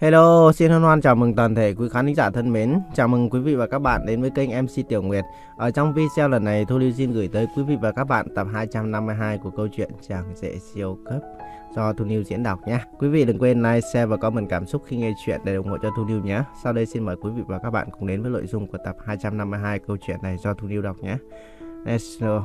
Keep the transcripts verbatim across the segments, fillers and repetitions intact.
Hello, xin hân hoan chào mừng toàn thể quý khán giả thân mến. Chào mừng quý vị và các bạn đến với kênh em xê Tiểu Nguyệt. Ở trong video lần này, Thu Lưu xin gửi tới quý vị và các bạn tập hai trăm năm mươi hai của câu chuyện Chàng Rể Siêu Cấp do Thu Lưu diễn đọc nhé. Quý vị đừng quên like, share và comment cảm xúc khi nghe chuyện để ủng hộ cho Thu Lưu nhé. Sau đây xin mời quý vị và các bạn cùng đến với nội dung của tập hai trăm năm mươi hai câu chuyện này do Thu Lưu đọc nhé. Let's go.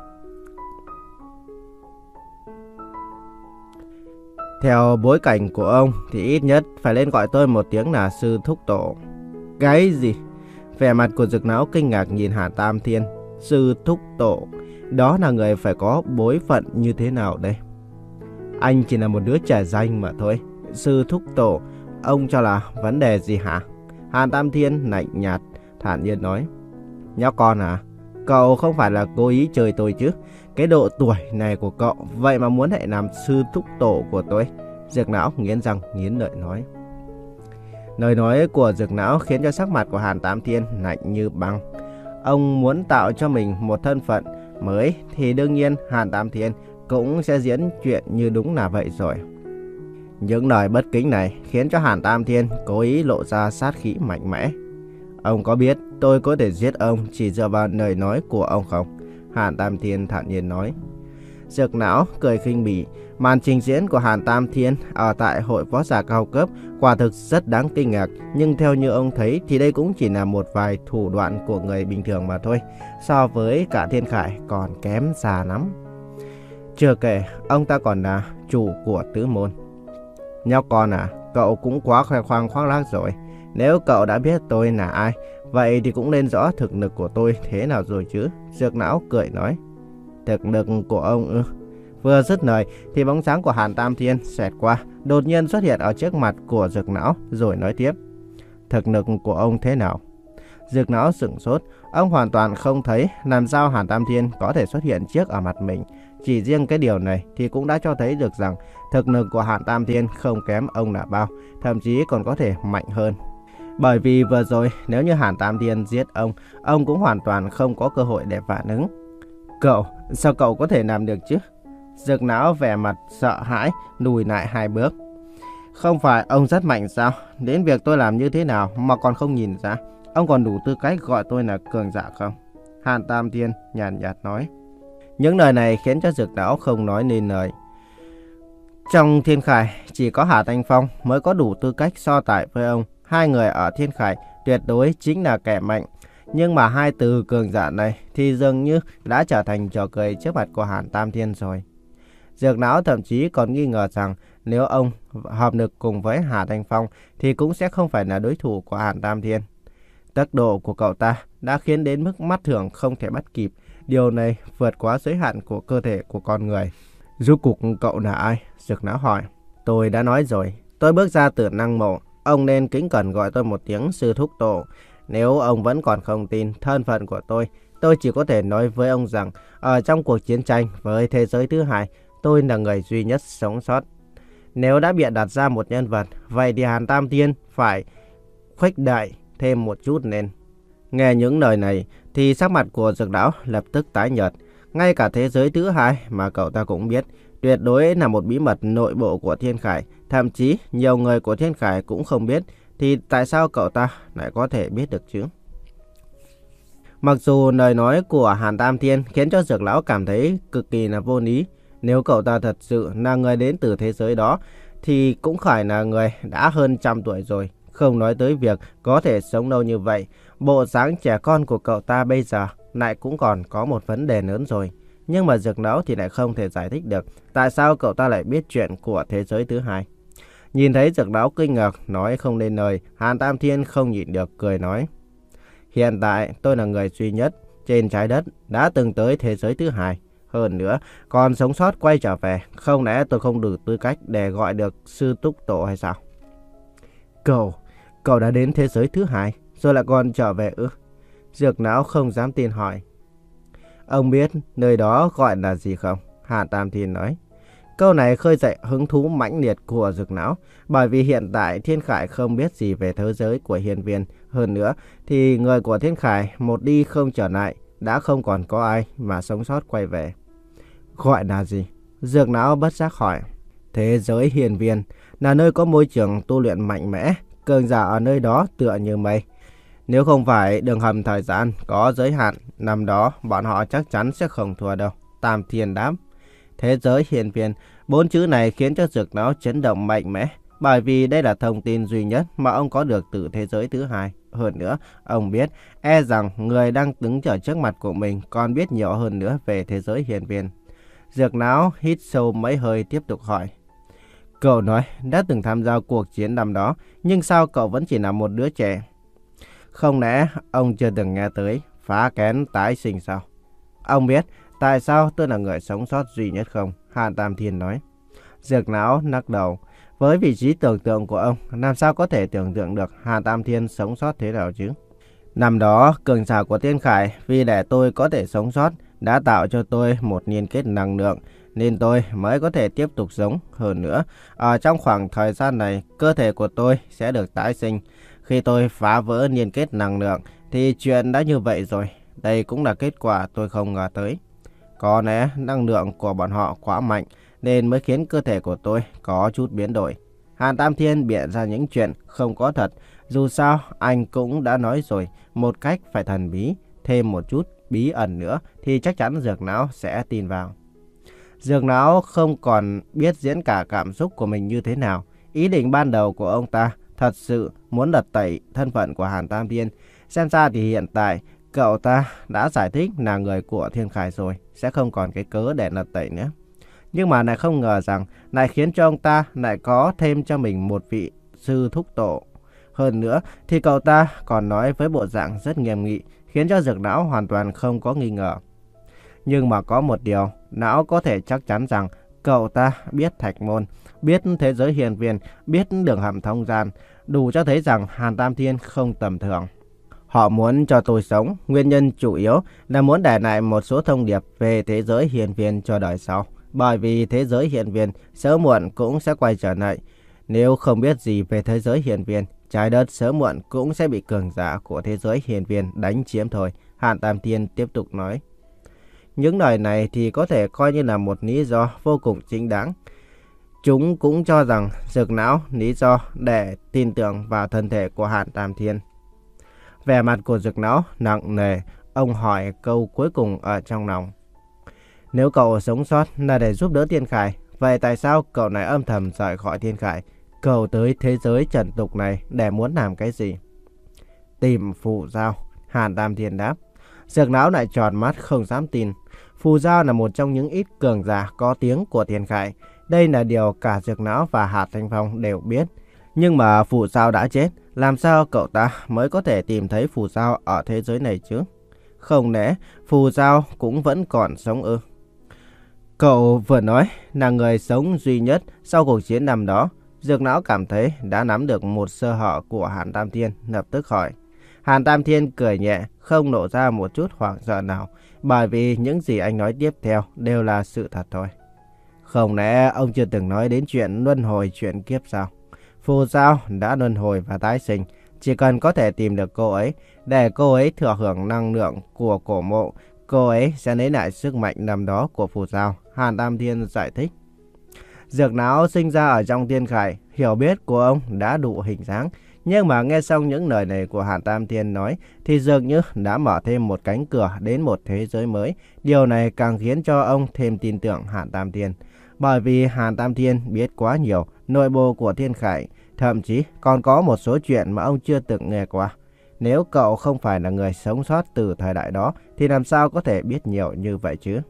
Theo bối cảnh của ông thì ít nhất phải lên gọi tôi một tiếng là sư thúc tổ. Cái gì? Vẻ mặt của Dực Não kinh ngạc nhìn Hàn Tam Thiên. Sư thúc tổ? Đó là người phải có bối phận như thế nào đây? Anh chỉ là một đứa trẻ danh mà thôi. Sư thúc tổ, ông cho là vấn đề gì hả? Hàn Tam Thiên lạnh nhạt, thản nhiên nói. Nhóc con à? Cậu không phải là cố ý chơi tôi chứ? Cái độ tuổi này của cậu, vậy mà muốn lại làm sư thúc tổ của tôi? Dực Não nghiến răng nghiến lợi nói. Lời nói của Dực Não khiến cho sắc mặt của Hàn Tam Thiên lạnh như băng. Ông muốn tạo cho mình một thân phận mới thì đương nhiên Hàn Tam Thiên cũng sẽ diễn chuyện như đúng là vậy rồi. Những lời bất kính này khiến cho Hàn Tam Thiên cố ý lộ ra sát khí mạnh mẽ. Ông có biết tôi có thể giết ông chỉ dựa vào lời nói của ông không? Hàn Tam Thiên thản nhiên nói. Dực Não cười khinh bỉ. Màn trình diễn của Hàn Tam Thiên ở tại hội võ giả cao cấp quả thực rất đáng kinh ngạc. Nhưng theo như ông thấy thì đây cũng chỉ là một vài thủ đoạn của người bình thường mà thôi. So với cả Thiên Khải còn kém xa lắm. Chưa kể ông ta còn là chủ của tứ môn. Nhóc con à, cậu cũng quá khoe khoang khoác lác rồi. Nếu cậu đã biết tôi là ai, vậy thì cũng nên rõ thực lực của tôi thế nào rồi chứ. Dực Não cười nói. Thực lực của ông ư? Vừa dứt lời thì bóng sáng của Hàn Tam Thiên xẹt qua, đột nhiên xuất hiện ở trước mặt của Dực Não rồi nói tiếp. Thực lực của ông thế nào? Dực Não sửng sốt, ông hoàn toàn không thấy làm sao Hàn Tam Thiên có thể xuất hiện trước ở mặt mình. Chỉ riêng cái điều này thì cũng đã cho thấy được rằng thực lực của Hàn Tam Thiên không kém ông là bao, thậm chí còn có thể mạnh hơn. Bởi vì vừa rồi nếu như Hàn Tam Thiên giết ông, ông cũng hoàn toàn không có cơ hội để phản ứng. Cậu, sao cậu có thể làm được chứ? Dực Não vẻ mặt sợ hãi, lùi lại hai bước. Không phải ông rất mạnh sao? Đến việc tôi làm như thế nào mà còn không nhìn ra? Ông còn đủ tư cách gọi tôi là cường giả không? Hàn Tam Thiên nhàn nhạt nói. Những lời này khiến cho Dực Não không nói nên lời. Trong Thiên Khải chỉ có Hà Thanh Phong mới có đủ tư cách so tài với ông. Hai người ở Thiên Khải tuyệt đối chính là kẻ mạnh. Nhưng mà hai từ cường giả này thì dường như đã trở thành trò cười trước mặt của Hàn Tam Thiên rồi. Dực Não thậm chí còn nghi ngờ rằng nếu ông hợp lực cùng với Hà Thanh Phong thì cũng sẽ không phải là đối thủ của Hàn Tam Thiên. Tốc độ của cậu ta đã khiến đến mức mắt thường không thể bắt kịp. Điều này vượt quá giới hạn của cơ thể của con người. Rốt cuộc cậu là ai? Dực Não hỏi. Tôi đã nói rồi, tôi bước ra từ năng mộ. Ông nên kính cẩn gọi tôi một tiếng sư thúc tổ. Nếu ông vẫn còn không tin thân phận của tôi, tôi chỉ có thể nói với ông rằng ở trong cuộc chiến tranh với thế giới thứ hai, tôi là người duy nhất sống sót. Nếu đã bịa đặt ra một nhân vật, vậy thì Hàn Tam Thiên phải khuếch đại thêm một chút nên. Nghe những lời này thì sắc mặt của Dực Não lập tức tái nhợt. Ngay cả thế giới thứ hai mà cậu ta cũng biết, tuyệt đối là một bí mật nội bộ của Thiên Khải. Thậm chí nhiều người của Thiên Khải cũng không biết. Thì tại sao cậu ta lại có thể biết được chứ? Mặc dù lời nói của Hàn Tam Thiên khiến cho Dực Lão cảm thấy cực kỳ là vô lý. Nếu cậu ta thật sự là người đến từ thế giới đó thì cũng phải là người đã hơn trăm tuổi rồi. Không nói tới việc có thể sống lâu như vậy. Bộ dáng trẻ con của cậu ta bây giờ lại cũng còn có một vấn đề lớn rồi. Nhưng mà Dực Lão thì lại không thể giải thích được tại sao cậu ta lại biết chuyện của thế giới thứ hai. Nhìn thấy Dực Lão kinh ngạc nói không nên lời, Hàn Tam Thiên không nhịn được cười nói. Hiện tại tôi là người duy nhất trên trái đất đã từng tới thế giới thứ hai. Hơn nữa, còn sống sót quay trở về. Không lẽ tôi không đủ tư cách để gọi được sư thúc tổ hay sao? Cậu, cậu đã đến thế giới thứ hai rồi lại còn trở về ư? Dực Não không dám tin hỏi. Ông biết nơi đó gọi là gì không? Hàn Tam Thiên nói. Câu này khơi dậy hứng thú mãnh liệt của Dực Não, bởi vì hiện tại Thiên Khải không biết gì về thế giới của hiên viên. Hơn nữa thì người của Thiên Khải một đi không trở lại, đã không còn có ai mà sống sót quay về. Gọi là gì? Dực Não bất giác hỏi. Thế giới hiên viên, là nơi có môi trường tu luyện mạnh mẽ, cường giả ở nơi đó tựa như mây. Nếu không phải đường hầm thời gian có giới hạn, năm đó bọn họ chắc chắn sẽ không thua đâu. Tam Thiên đáp. Thế giới hiển viên, bốn chữ này khiến cho Dược Lão chấn động mạnh mẽ, bởi vì đây là thông tin duy nhất mà ông có được từ thế giới thứ hai. Hơn nữa, ông biết, e rằng người đang đứng ở trước mặt của mình còn biết nhiều hơn nữa về thế giới hiển viên. Dược Lão hít sâu mấy hơi tiếp tục hỏi. Cậu nói đã từng tham gia cuộc chiến năm đó, nhưng sao cậu vẫn chỉ là một đứa trẻ? Không lẽ ông chưa từng nghe tới phá kén tái sinh sao? Ông biết tại sao tôi là người sống sót duy nhất không? Hàn Tam Thiên nói. Dược Lão lắc đầu. Với vị trí tưởng tượng của ông, làm sao có thể tưởng tượng được Hàn Tam Thiên sống sót thế nào chứ? Năm đó, cường giả của Thiên Khải vì để tôi có thể sống sót đã tạo cho tôi một liên kết năng lượng, nên tôi mới có thể tiếp tục sống. Hơn nữa, ở trong khoảng thời gian này, cơ thể của tôi sẽ được tái sinh. Khi tôi phá vỡ liên kết năng lượng, thì chuyện đã như vậy rồi. Đây cũng là kết quả tôi không ngờ tới. Có lẽ năng lượng của bọn họ quá mạnh, nên mới khiến cơ thể của tôi có chút biến đổi. Hàn Tam Thiên bịa ra những chuyện không có thật. Dù sao, anh cũng đã nói rồi, một cách phải thần bí, thêm một chút bí ẩn nữa thì chắc chắn Dược Lão sẽ tin vào. Dược Lão không còn biết diễn cả cảm xúc của mình như thế nào. Ý định ban đầu của ông ta thật sự muốn lật tẩy thân phận của Hàn Tam Thiên. Xem ra thì hiện tại cậu ta đã giải thích là người của Thiên Khải rồi, sẽ không còn cái cớ để lật tẩy nữa. Nhưng mà lại không ngờ rằng lại khiến cho ông ta lại có thêm cho mình một vị sư thúc tổ. Hơn nữa thì cậu ta còn nói với bộ dạng rất nghiêm nghị, khiến cho Dược Lão hoàn toàn không có nghi ngờ. Nhưng mà có một điều, Lão có thể chắc chắn rằng cậu ta biết Thạch Môn, biết thế giới hiển viên, biết đường hầm thông gian, đủ cho thấy rằng Hàn Tam Thiên không tầm thường. Họ muốn cho tôi sống, nguyên nhân chủ yếu là muốn để lại một số thông điệp về thế giới hiển viên cho đời sau. Bởi vì thế giới hiển viên sớm muộn cũng sẽ quay trở lại. Nếu không biết gì về thế giới hiển viên, trái đất sớm muộn cũng sẽ bị cường giả của thế giới hiển viên đánh chiếm thôi. Hàn Tam Thiên tiếp tục nói. Những lời này thì có thể coi như là một lý do vô cùng chính đáng. Chúng cũng cho rằng Dược Lão lý do để tin tưởng vào thân thể của Hàn Tam Thiên. Vẻ mặt của Dược Lão nặng nề, ông hỏi câu cuối cùng ở trong lòng. Nếu cậu sống sót là để giúp đỡ Thiên Khải, vậy tại sao cậu lại âm thầm rời khỏi Thiên Khải? Cậu tới thế giới trần tục này để muốn làm cái gì? Tìm phù giao, Hàn Tam Thiên đáp. Dược Lão lại tròn mắt không dám tin. Phù giao là một trong những ít cường giả có tiếng của Thiên Khải. Đây là điều cả Dược Lão và Hạt Thanh Phong đều biết. Nhưng mà phù giao đã chết, làm sao cậu ta mới có thể tìm thấy phù giao ở thế giới này chứ? Không lẽ phù giao cũng vẫn còn sống ư? Cậu vừa nói là người sống duy nhất sau cuộc chiến năm đó. Dược Lão cảm thấy đã nắm được một sơ hở của Hàn Tam Thiên, lập tức hỏi. Hàn Tam Thiên cười nhẹ, không lộ ra một chút hoảng sợ nào, bởi vì những gì anh nói tiếp theo đều là sự thật thôi. Không lẽ ông chưa từng nói đến chuyện luân hồi chuyện kiếp sao? Phù giao đã luân hồi và tái sinh, chỉ cần có thể tìm được cô ấy, để cô ấy thừa hưởng năng lượng của cổ mộ, cô ấy sẽ lấy lại sức mạnh năm đó của phù giao. Hàn Tam Thiên giải thích. Dược Lão sinh ra ở trong Thiên Khải, hiểu biết của ông đã đủ hình dáng. Nhưng mà nghe xong những lời này của Hàn Tam Thiên nói thì dường như đã mở thêm một cánh cửa đến một thế giới mới. Điều này càng khiến cho ông thêm tin tưởng Hàn Tam Thiên. Bởi vì Hàn Tam Thiên biết quá nhiều nội bộ của Thiên Khải, thậm chí còn có một số chuyện mà ông chưa từng nghe qua. Nếu cậu không phải là người sống sót từ thời đại đó thì làm sao có thể biết nhiều như vậy chứ?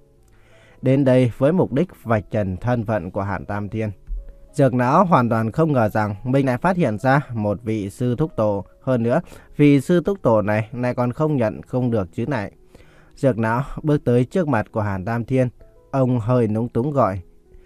Đến đây với mục đích vạch trần thân phận của Hàn Tam Thiên. Dược Lão hoàn toàn không ngờ rằng mình lại phát hiện ra một vị sư thúc tổ. Hơn nữa, vị sư thúc tổ này lại còn không nhận không được chứ này. Dược Lão bước tới trước mặt của Hàn Tam Thiên. Ông hơi núng túng gọi.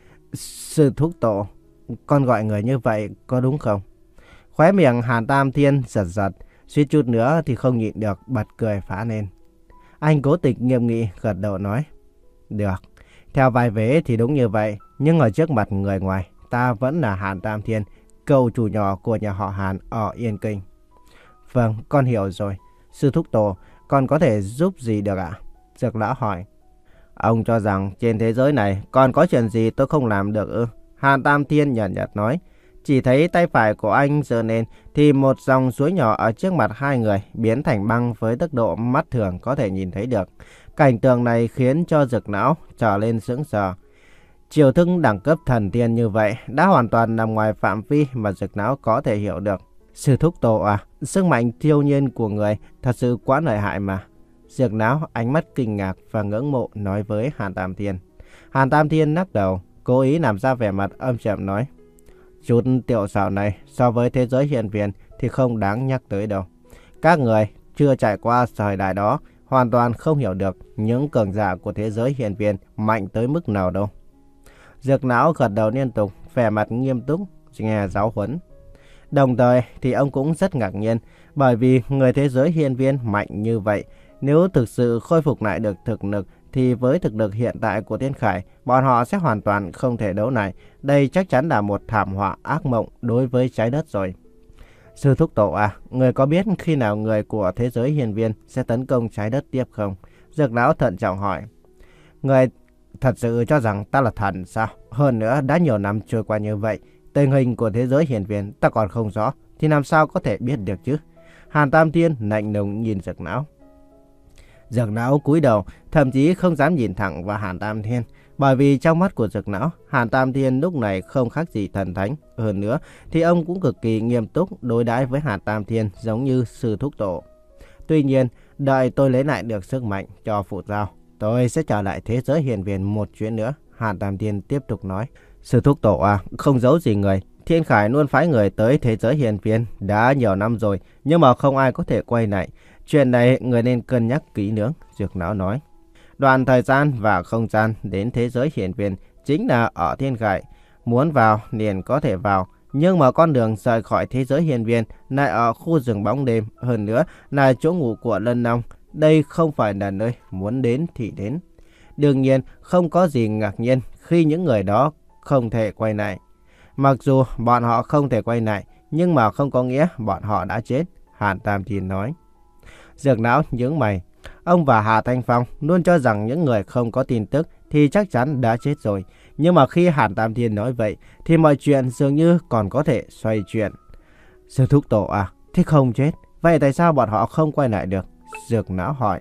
Sư thúc tổ, con gọi người như vậy có đúng không? Khóe miệng Hàn Tam Thiên giật giật, suýt chút nữa thì không nhịn được bật cười phá lên. Anh cố tình nghiêm nghị gật đầu nói. Được, theo vai vế thì đúng như vậy, nhưng ở trước mặt người ngoài, ta vẫn là Hàn Tam Thiên, cậu chủ nhỏ của nhà họ Hàn ở Yên Kinh. Vâng, con hiểu rồi. Sư thúc tổ, con có thể giúp gì được ạ? Dược Lão hỏi. Ông cho rằng trên thế giới này còn có chuyện gì tôi không làm được ư? Hàn Tam Thiên nhàn nhạt nói. Chỉ thấy tay phải của anh giơ lên thì một dòng suối nhỏ ở trước mặt hai người biến thành băng với tốc độ mắt thường có thể nhìn thấy được. Cảnh tượng này khiến cho Dược Lão trở lên sững sờ. Chiêu thức đẳng cấp thần tiên như vậy đã hoàn toàn nằm ngoài phạm vi mà Dược Lão có thể hiểu được. Sư thúc tổ à, sức mạnh thiêu nhiên của người thật sự quá lợi hại mà. Dược Lão ánh mắt kinh ngạc và ngưỡng mộ nói với Hàn Tam Thiên. Hàn Tam Thiên lắc đầu, cố ý làm ra vẻ mặt âm trầm nói. Chút tiểu xảo này so với thế giới hiện viên thì không đáng nhắc tới đâu. Các người chưa trải qua thời đại đó hoàn toàn không hiểu được những cường giả của thế giới hiện viên mạnh tới mức nào đâu. Dược Lão gật đầu liên tục, vẻ mặt nghiêm túc, nghe giáo huấn. Đồng thời thì ông cũng rất ngạc nhiên bởi vì người thế giới hiên viên mạnh như vậy. Nếu thực sự khôi phục lại được thực lực thì với thực lực hiện tại của Thiên Khải, bọn họ sẽ hoàn toàn không thể đấu lại. Đây chắc chắn là một thảm họa ác mộng đối với trái đất rồi. Sư thúc tổ à, người có biết khi nào người của thế giới hiên viên sẽ tấn công trái đất tiếp không? Dược Lão thận trọng hỏi. Người thật sự cho rằng ta là thần sao? Hơn nữa đã nhiều năm trôi qua như vậy, tình hình của thế giới hiên viên ta còn không rõ, thì làm sao có thể biết được chứ? Hàn Tam Thiên lạnh lùng nhìn Dược Lão. Dược Lão cúi đầu, thậm chí không dám nhìn thẳng vào Hàn Tam Thiên, bởi vì trong mắt của Dược Lão, Hàn Tam Thiên lúc này không khác gì thần thánh. Hơn nữa thì ông cũng cực kỳ nghiêm túc đối đãi với Hàn Tam Thiên giống như sư thúc tổ. Tuy nhiên, đợi tôi lấy lại được sức mạnh cho phụ giao, tôi sẽ trở lại thế giới hiền viên một chuyến nữa. Hàn Tam Thiên tiếp tục nói. Sư thúc tổ à, không giấu gì người, Thiên Khải luôn phái người tới thế giới hiền viên đã nhiều năm rồi, nhưng mà không ai có thể quay lại. Chuyện này người nên cân nhắc kỹ lưỡng, Dược Lão nói. Đoạn thời gian và không gian đến thế giới hiển viên chính là ở Thiên Khải. Muốn vào liền có thể vào, nhưng mà con đường rời khỏi thế giới hiển viên lại ở khu rừng bóng đêm, hơn nữa là chỗ ngủ của Lân Long. Đây không phải là nơi muốn đến thì đến. Đương nhiên không có gì ngạc nhiên khi những người đó không thể quay lại. Mặc dù bọn họ không thể quay lại, nhưng mà không có nghĩa bọn họ đã chết, Hàn Tam Thiên nói. Dược Lão nhướng mày. Ông và Hà Thanh Phong luôn cho rằng những người không có tin tức thì chắc chắn đã chết rồi. Nhưng mà khi Hàn Tam Thiên nói vậy thì mọi chuyện dường như còn có thể xoay chuyển. Sư thúc tổ à, thế không chết, vậy tại sao bọn họ không quay lại được? Dược Lão hỏi.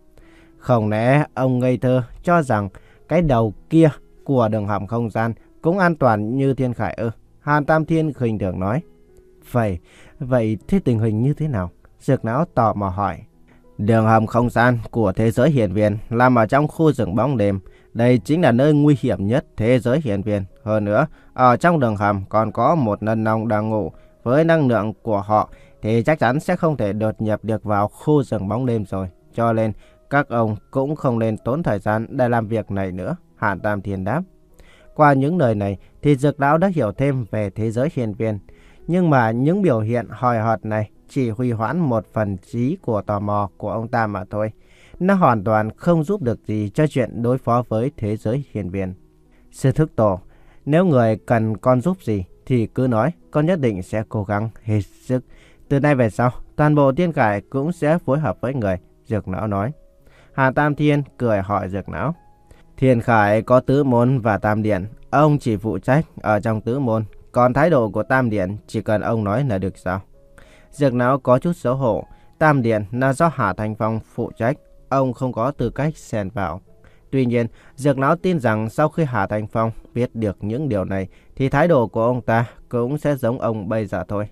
Không lẽ ông ngây thơ cho rằng cái đầu kia của đường hầm không gian cũng an toàn như Thiên Khải ư? Hàn Tam Thiên khinh thường nói. Vậy, vậy thế tình hình như thế nào? Dược Lão tò mò hỏi. Đường hầm không gian của thế giới hiển viên nằm ở trong khu rừng bóng đêm. Đây chính là nơi nguy hiểm nhất thế giới hiển viên. Hơn nữa, ở trong đường hầm còn có một Lân Long đang ngủ. Với năng lượng của họ thì chắc chắn sẽ không thể đột nhập được vào khu rừng bóng đêm rồi. Cho nên các ông cũng không nên tốn thời gian để làm việc này nữa, Hàn Tam Thiên đáp. Qua những lời này thì Dược Lão đã hiểu thêm về thế giới hiển viên. Nhưng mà những biểu hiện hời hợt này chỉ huy hoãn một phần trí của tò mò của ông ta mà thôi. Nó hoàn toàn không giúp được gì cho chuyện đối phó với thế giới hiển viên. Sư thúc tổ, nếu người cần con giúp gì thì cứ nói, con nhất định sẽ cố gắng hết sức. Từ nay về sau, toàn bộ Thiên Khải cũng sẽ phối hợp với người, Dược Lão nói. Hàn Tam Thiên cười hỏi Dược Lão. Thiên Khải có tứ môn và tam điện, ông chỉ phụ trách ở trong tứ môn, còn thái độ của tam điện chỉ cần ông nói là được sao? Dược Lão có chút xấu hổ. Tam điện là do Hà Thanh Phong phụ trách, ông không có tư cách xen vào. Tuy nhiên, Dược Lão tin rằng sau khi Hà Thanh Phong biết được những điều này thì thái độ của ông ta cũng sẽ giống ông bây giờ thôi.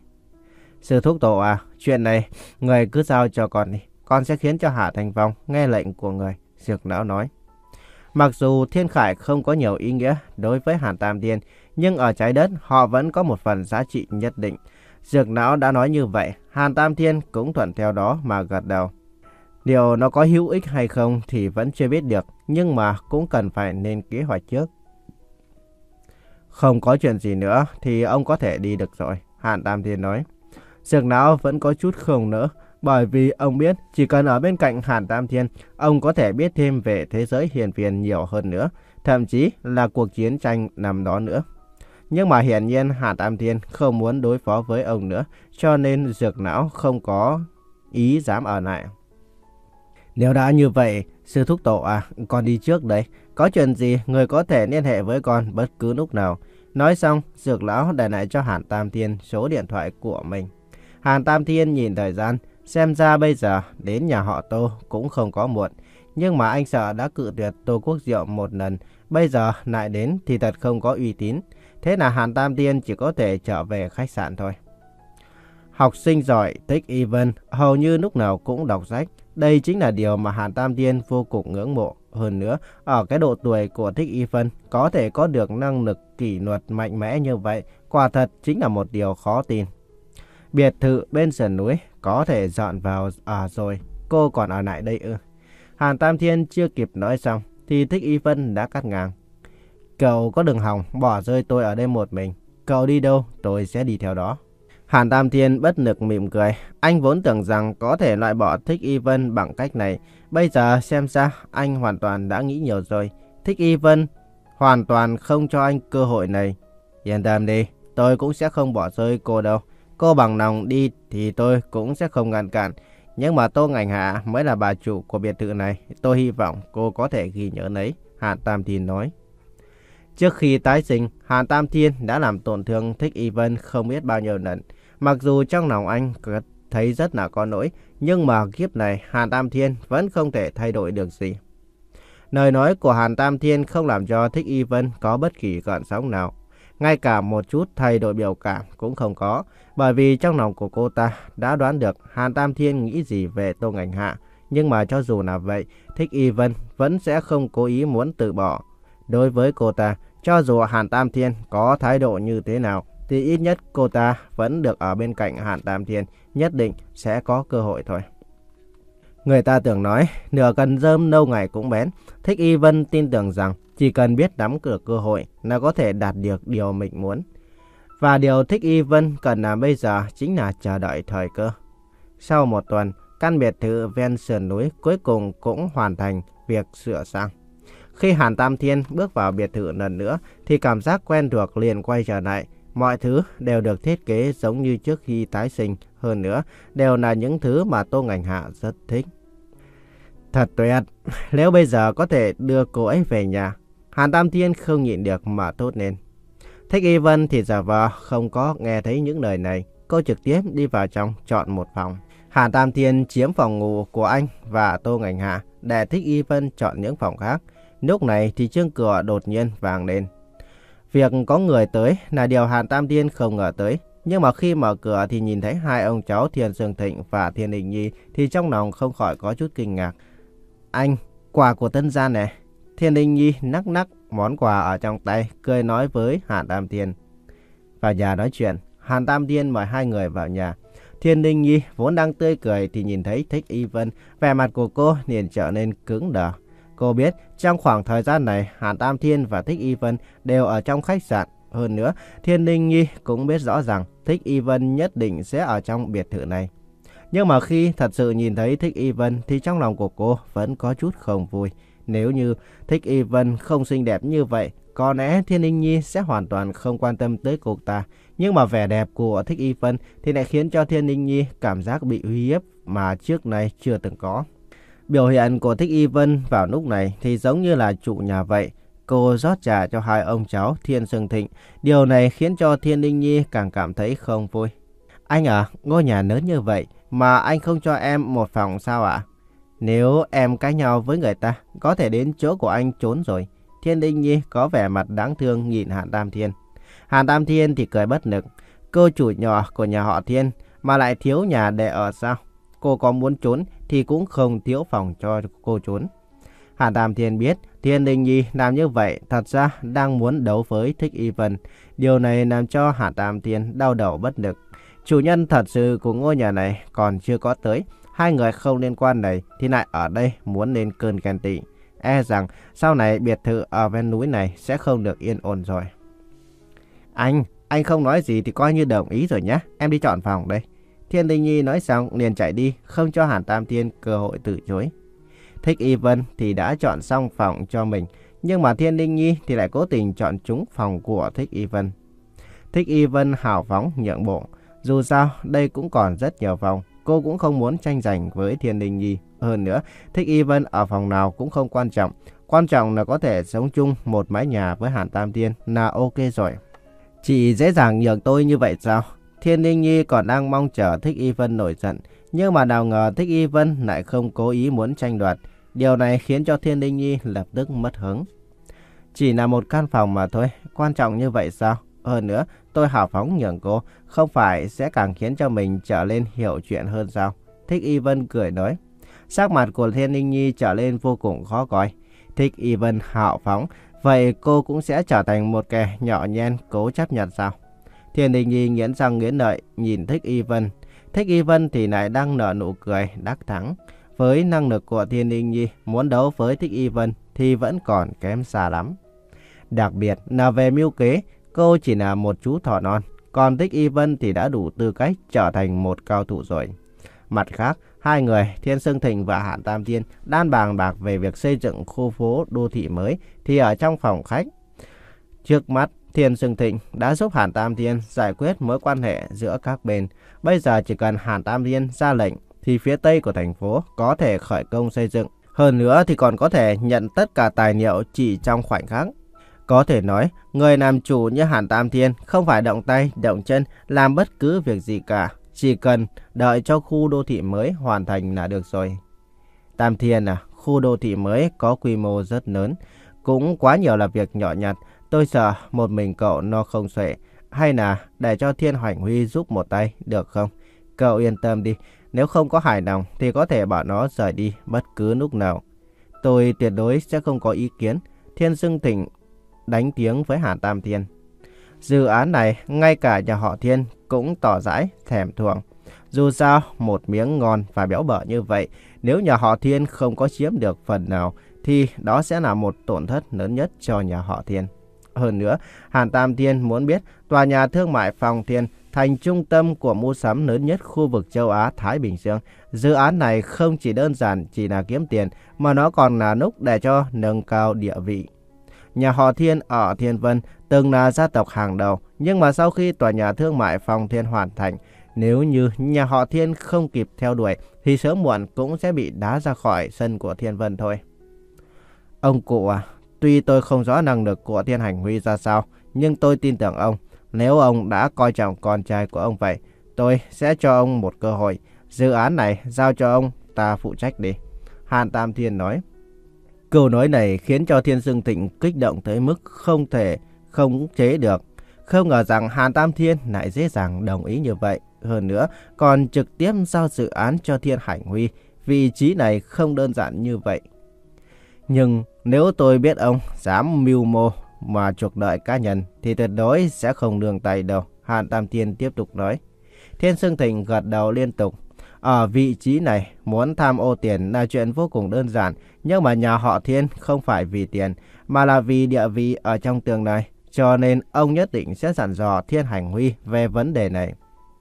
Sư thúc tổ à, chuyện này người cứ giao cho con đi, con sẽ khiến cho Hà Thanh Phong nghe lệnh của người, Dược Lão nói. Mặc dù Thiên Khải không có nhiều ý nghĩa đối với Hàn Tam Thiên, nhưng ở trái đất họ vẫn có một phần giá trị nhất định. Dược Lão đã nói như vậy, Hàn Tam Thiên cũng thuận theo đó mà gật đầu. Điều nó có hữu ích hay không thì vẫn chưa biết được, nhưng mà cũng cần phải nên kế hoạch trước. Không có chuyện gì nữa thì ông có thể đi được rồi, Hàn Tam Thiên nói. Dược Lão vẫn có chút không nỡ, bởi vì ông biết chỉ cần ở bên cạnh Hàn Tam Thiên, ông có thể biết thêm về thế giới hiển viên nhiều hơn nữa, thậm chí là cuộc chiến tranh nằm đó nữa. Nhưng mà hiển nhiên Hàn Tam Thiên không muốn đối phó với ông nữa, cho nên Dược Lão không có ý dám ở lại. Nếu đã như vậy, sư thúc tổ à, con đi trước đấy. Có chuyện gì người có thể liên hệ với con bất cứ lúc nào. Nói xong, Dược lão để lại cho Hàn Tam Thiên số điện thoại của mình. Hàn Tam Thiên nhìn thời gian, xem ra bây giờ đến nhà họ Tô cũng không có muộn. Nhưng mà anh sợ đã cự tuyệt Tô Quốc Diệu một lần, bây giờ lại đến thì thật không có uy tín. Thế là Hàn Tam Thiên chỉ có thể trở về khách sạn thôi. Học sinh giỏi, thích y văn, hầu như lúc nào cũng đọc sách. Đây chính là điều mà Hàn Tam Thiên vô cùng ngưỡng mộ. Hơn nữa, ở cái độ tuổi của Thích Y Vân có thể có được năng lực kỷ luật mạnh mẽ như vậy, quả thật chính là một điều khó tin. Biệt thự bên sườn núi có thể dọn vào ở rồi, cô còn ở lại đây ư? Hàn Tam Thiên chưa kịp nói xong thì Thích Y Vân đã cắt ngang. Cậu có đừng hòng bỏ rơi tôi ở đây một mình. Cậu đi đâu tôi sẽ đi theo đó. Hàn Tam Thiên bất lực mỉm cười. Anh vốn tưởng rằng có thể loại bỏ Thích Y Vân bằng cách này. Bây giờ xem ra anh hoàn toàn đã nghĩ nhiều rồi. Thích Y Vân hoàn toàn không cho anh cơ hội này. Yên tâm đi, tôi cũng sẽ không bỏ rơi cô đâu. Cô bằng lòng đi thì tôi cũng sẽ không ngăn cản. Nhưng mà Tô Ngành Hạ mới là bà chủ của biệt thự này. Tôi hy vọng cô có thể ghi nhớ lấy, Hàn Tam Thiên nói. Trước khi tái sinh, Hàn Tam Thiên đã làm tổn thương Thích Y Vân không biết bao nhiêu lần. Mặc dù trong lòng anh thấy rất là có lỗi, nhưng mà kiếp này Hàn Tam Thiên vẫn không thể thay đổi được gì. Lời nói của Hàn Tam Thiên không làm cho Thích Y Vân có bất kỳ gợn sóng nào. Ngay cả một chút thay đổi biểu cảm cũng không có, bởi vì trong lòng của cô ta đã đoán được Hàn Tam Thiên nghĩ gì về Tô Ngành Hạ. Nhưng mà cho dù là vậy, Thích Y Vân vẫn sẽ không cố ý muốn từ bỏ. Đối với cô ta, cho dù Hàn Tam Thiên có thái độ như thế nào, thì ít nhất cô ta vẫn được ở bên cạnh Hàn Tam Thiên, nhất định sẽ có cơ hội thôi. Người ta tưởng nói, nửa cần rơm lâu ngày cũng bén. Thích Y Vân tin tưởng rằng chỉ cần biết nắm được cơ hội là có thể đạt được điều mình muốn. Và điều Thích Y Vân cần làm bây giờ chính là chờ đợi thời cơ. Sau một tuần, căn biệt thự ven sườn núi cuối cùng cũng hoàn thành việc sửa sang. Khi Hàn Tam Thiên bước vào biệt thự lần nữa thì cảm giác quen thuộc liền quay trở lại. Mọi thứ đều được thiết kế giống như trước khi tái sinh, hơn nữa đều là những thứ mà Tô Ngành Hạ rất thích. Thật tuyệt, nếu bây giờ có thể đưa cô ấy về nhà. Hàn Tam Thiên không nhịn được mà thốt lên. Thích Y Vân thì giả vờ không có nghe thấy những lời này. Cô trực tiếp đi vào trong chọn một phòng. Hàn Tam Thiên chiếm phòng ngủ của anh và Tô Ngành Hạ để Thích Y Vân chọn những phòng khác. Lúc này thì chuông cửa đột nhiên vang lên. Việc có người tới là điều Hàn Tam Thiên không ngờ tới. Nhưng mà khi mở cửa thì nhìn thấy hai ông cháu Thiên Sương Thịnh và Thiên Đình Nhi thì trong lòng không khỏi có chút kinh ngạc. Anh, quà của Tân Gia này. Thiên Đình Nhi nắc nắc món quà ở trong tay, cười nói với Hàn Tam Thiên. Vào nhà nói chuyện, Hàn Tam Thiên mời hai người vào nhà. Thiên Đình Nhi vốn đang tươi cười thì nhìn thấy Thích Y Vân, vẻ mặt của cô liền trở nên cứng đờ. Cô biết trong khoảng thời gian này Hàn Tam Thiên và Thích Y Vân đều ở trong khách sạn. Hơn nữa, Thiên Đình Nhi cũng biết rõ rằng Thích Y Vân nhất định sẽ ở trong biệt thự này. Nhưng mà khi thật sự nhìn thấy Thích Y Vân thì trong lòng của cô vẫn có chút không vui. Nếu như Thích Y Vân không xinh đẹp như vậy, có lẽ Thiên Đình Nhi sẽ hoàn toàn không quan tâm tới cô ta. Nhưng mà vẻ đẹp của Thích Y Vân thì lại khiến cho Thiên Đình Nhi cảm giác bị uy hiếp mà trước này chưa từng có. Biểu hiện của Thích Y Vân vào lúc này thì giống như là chủ nhà vậy. Cô rót trà cho hai ông cháu Thiên Sương Thịnh. Điều này khiến cho Thiên Đình Nhi càng cảm thấy không vui. Anh à, ngôi nhà lớn như vậy mà anh không cho em một phòng sao ạ? Nếu em cãi nhau với người ta, có thể đến chỗ của anh trốn rồi. Thiên Đình Nhi có vẻ mặt đáng thương nhìn Hàn Tam Thiên. Hàn Tam Thiên thì cười bất lực. Cô chủ nhỏ của nhà họ Thiên mà lại thiếu nhà để ở sao? Cô có muốn trốn thì cũng không thiếu phòng cho cô trốn. Hàn Tam Thiên biết Thiên Đình Nhi làm như vậy thật ra đang muốn đấu với Thích Y Vân. Điều này làm cho Hàn Tam Thiên đau đầu bất lực. Chủ nhân thật sự của ngôi nhà này còn chưa có tới. Hai người không liên quan này thì lại ở đây muốn lên cơn ghen tị. E rằng sau này biệt thự ở ven núi này sẽ không được yên ổn rồi. Anh, anh không nói gì thì coi như đồng ý rồi nhé. Em đi chọn phòng đây. Thiên Đình Nhi nói xong liền chạy đi, không cho Hàn Tam Thiên cơ hội từ chối. Thích Y Vân thì đã chọn xong phòng cho mình, nhưng mà Thiên Đình Nhi thì lại cố tình chọn trúng phòng của Thích Y Vân. Thích Y Vân hào phóng nhượng bộ. Dù sao, đây cũng còn rất nhiều phòng. Cô cũng không muốn tranh giành với Thiên Đình Nhi. Hơn nữa, Thích Y Vân ở phòng nào cũng không quan trọng. Quan trọng là có thể sống chung một mái nhà với Hàn Tam Thiên là ok rồi. Chị dễ dàng nhường tôi như vậy sao? Thiên Linh Nhi còn đang mong chờ Thích Y Vân nổi giận, nhưng mà nào ngờ Thích Y Vân lại không cố ý muốn tranh đoạt. Điều này khiến cho Thiên Linh Nhi lập tức mất hứng. Chỉ là một căn phòng mà thôi, quan trọng như vậy sao? Hơn nữa, tôi hào phóng nhường cô, không phải sẽ càng khiến cho mình trở lên hiểu chuyện hơn sao? Thích Y Vân cười nói. Sắc mặt của Thiên Linh Nhi trở lên vô cùng khó coi. Thích Y Vân hào phóng, vậy cô cũng sẽ trở thành một kẻ nhỏ nhen cố chấp nhận sao? Thiên Linh Nhi nghiến răng nghiến lợi nhìn Thích Y Vân. Thích Y Vân thì lại đang nở nụ cười đắc thắng. Với năng lực của Thiên Linh Nhi, muốn đấu với Thích Y Vân thì vẫn còn kém xa lắm. Đặc biệt là về mưu kế, cô chỉ là một chú thỏ non, còn Thích Y Vân thì đã đủ tư cách trở thành một cao thủ rồi. Mặt khác, hai người Thiên Sương Thịnh và Hàn Tam Thiên đang bàn bạc về việc xây dựng khu phố đô thị mới thì ở trong phòng khách. Trước mắt, Thiên Sương Thịnh đã giúp Hàn Tam Thiên giải quyết mối quan hệ giữa các bên. Bây giờ chỉ cần Hàn Tam Thiên ra lệnh thì phía tây của thành phố có thể khởi công xây dựng. Hơn nữa thì còn có thể nhận tất cả tài liệu chỉ trong khoảnh khắc. Có thể nói, người làm chủ như Hàn Tam Thiên không phải động tay, động chân làm bất cứ việc gì cả. Chỉ cần đợi cho khu đô thị mới hoàn thành là được rồi. Tam Thiên à, khu đô thị mới có quy mô rất lớn, cũng quá nhiều là việc nhỏ nhặt. Tôi sợ một mình cậu nó không xuể, hay là để cho Thiên Hoành Huy giúp một tay, được không? Cậu yên tâm đi, nếu không có hài lòng thì có thể bảo nó rời đi bất cứ lúc nào. Tôi tuyệt đối sẽ không có ý kiến. Thiên Sương Thịnh đánh tiếng với Hàn Tam Thiên. Dự án này, ngay cả nhà họ Thiên cũng tỏ rãi thèm thuồng. Dù sao, một miếng ngon và béo bở như vậy, nếu nhà họ Thiên không có chiếm được phần nào, thì đó sẽ là một tổn thất lớn nhất cho nhà họ Thiên. Hơn nữa, Hàn Tam Thiên muốn biết tòa nhà thương mại Phong Thiên thành trung tâm của mua sắm lớn nhất khu vực châu Á Thái Bình Dương. Dự án này không chỉ đơn giản chỉ là kiếm tiền, mà nó còn là nút để cho nâng cao địa vị. Nhà họ Thiên ở Thiên Vân từng là gia tộc hàng đầu, nhưng mà sau khi tòa nhà thương mại Phong Thiên hoàn thành, nếu như nhà họ Thiên không kịp theo đuổi thì sớm muộn cũng sẽ bị đá ra khỏi sân của Thiên Vân thôi. Ông cụ à, tuy tôi không rõ năng lực của Thiên Hành Huy ra sao, nhưng tôi tin tưởng ông. Nếu ông đã coi trọng con trai của ông vậy, tôi sẽ cho ông một cơ hội. Dự án này giao cho ông ta phụ trách đi. Hàn Tam Thiên nói. Câu nói này khiến cho Thiên Sương Thịnh kích động tới mức không thể không chế được. Không ngờ rằng Hàn Tam Thiên lại dễ dàng đồng ý như vậy. Hơn nữa, còn trực tiếp giao dự án cho Thiên Hành Huy. Vị trí này không đơn giản như vậy. Nhưng nếu tôi biết ông dám mưu mô mà trục lợi cá nhân thì tuyệt đối sẽ không nương tay đâu. Hàn Tam Thiên tiếp tục nói. Thiên Sương Thịnh gật đầu liên tục. Ở vị trí này, muốn tham ô tiền là chuyện vô cùng đơn giản. Nhưng mà nhà họ Thiên không phải vì tiền, mà là vì địa vị ở trong tương lai. Cho nên ông nhất định sẽ dặn dò Thiên Hành Huy về vấn đề này.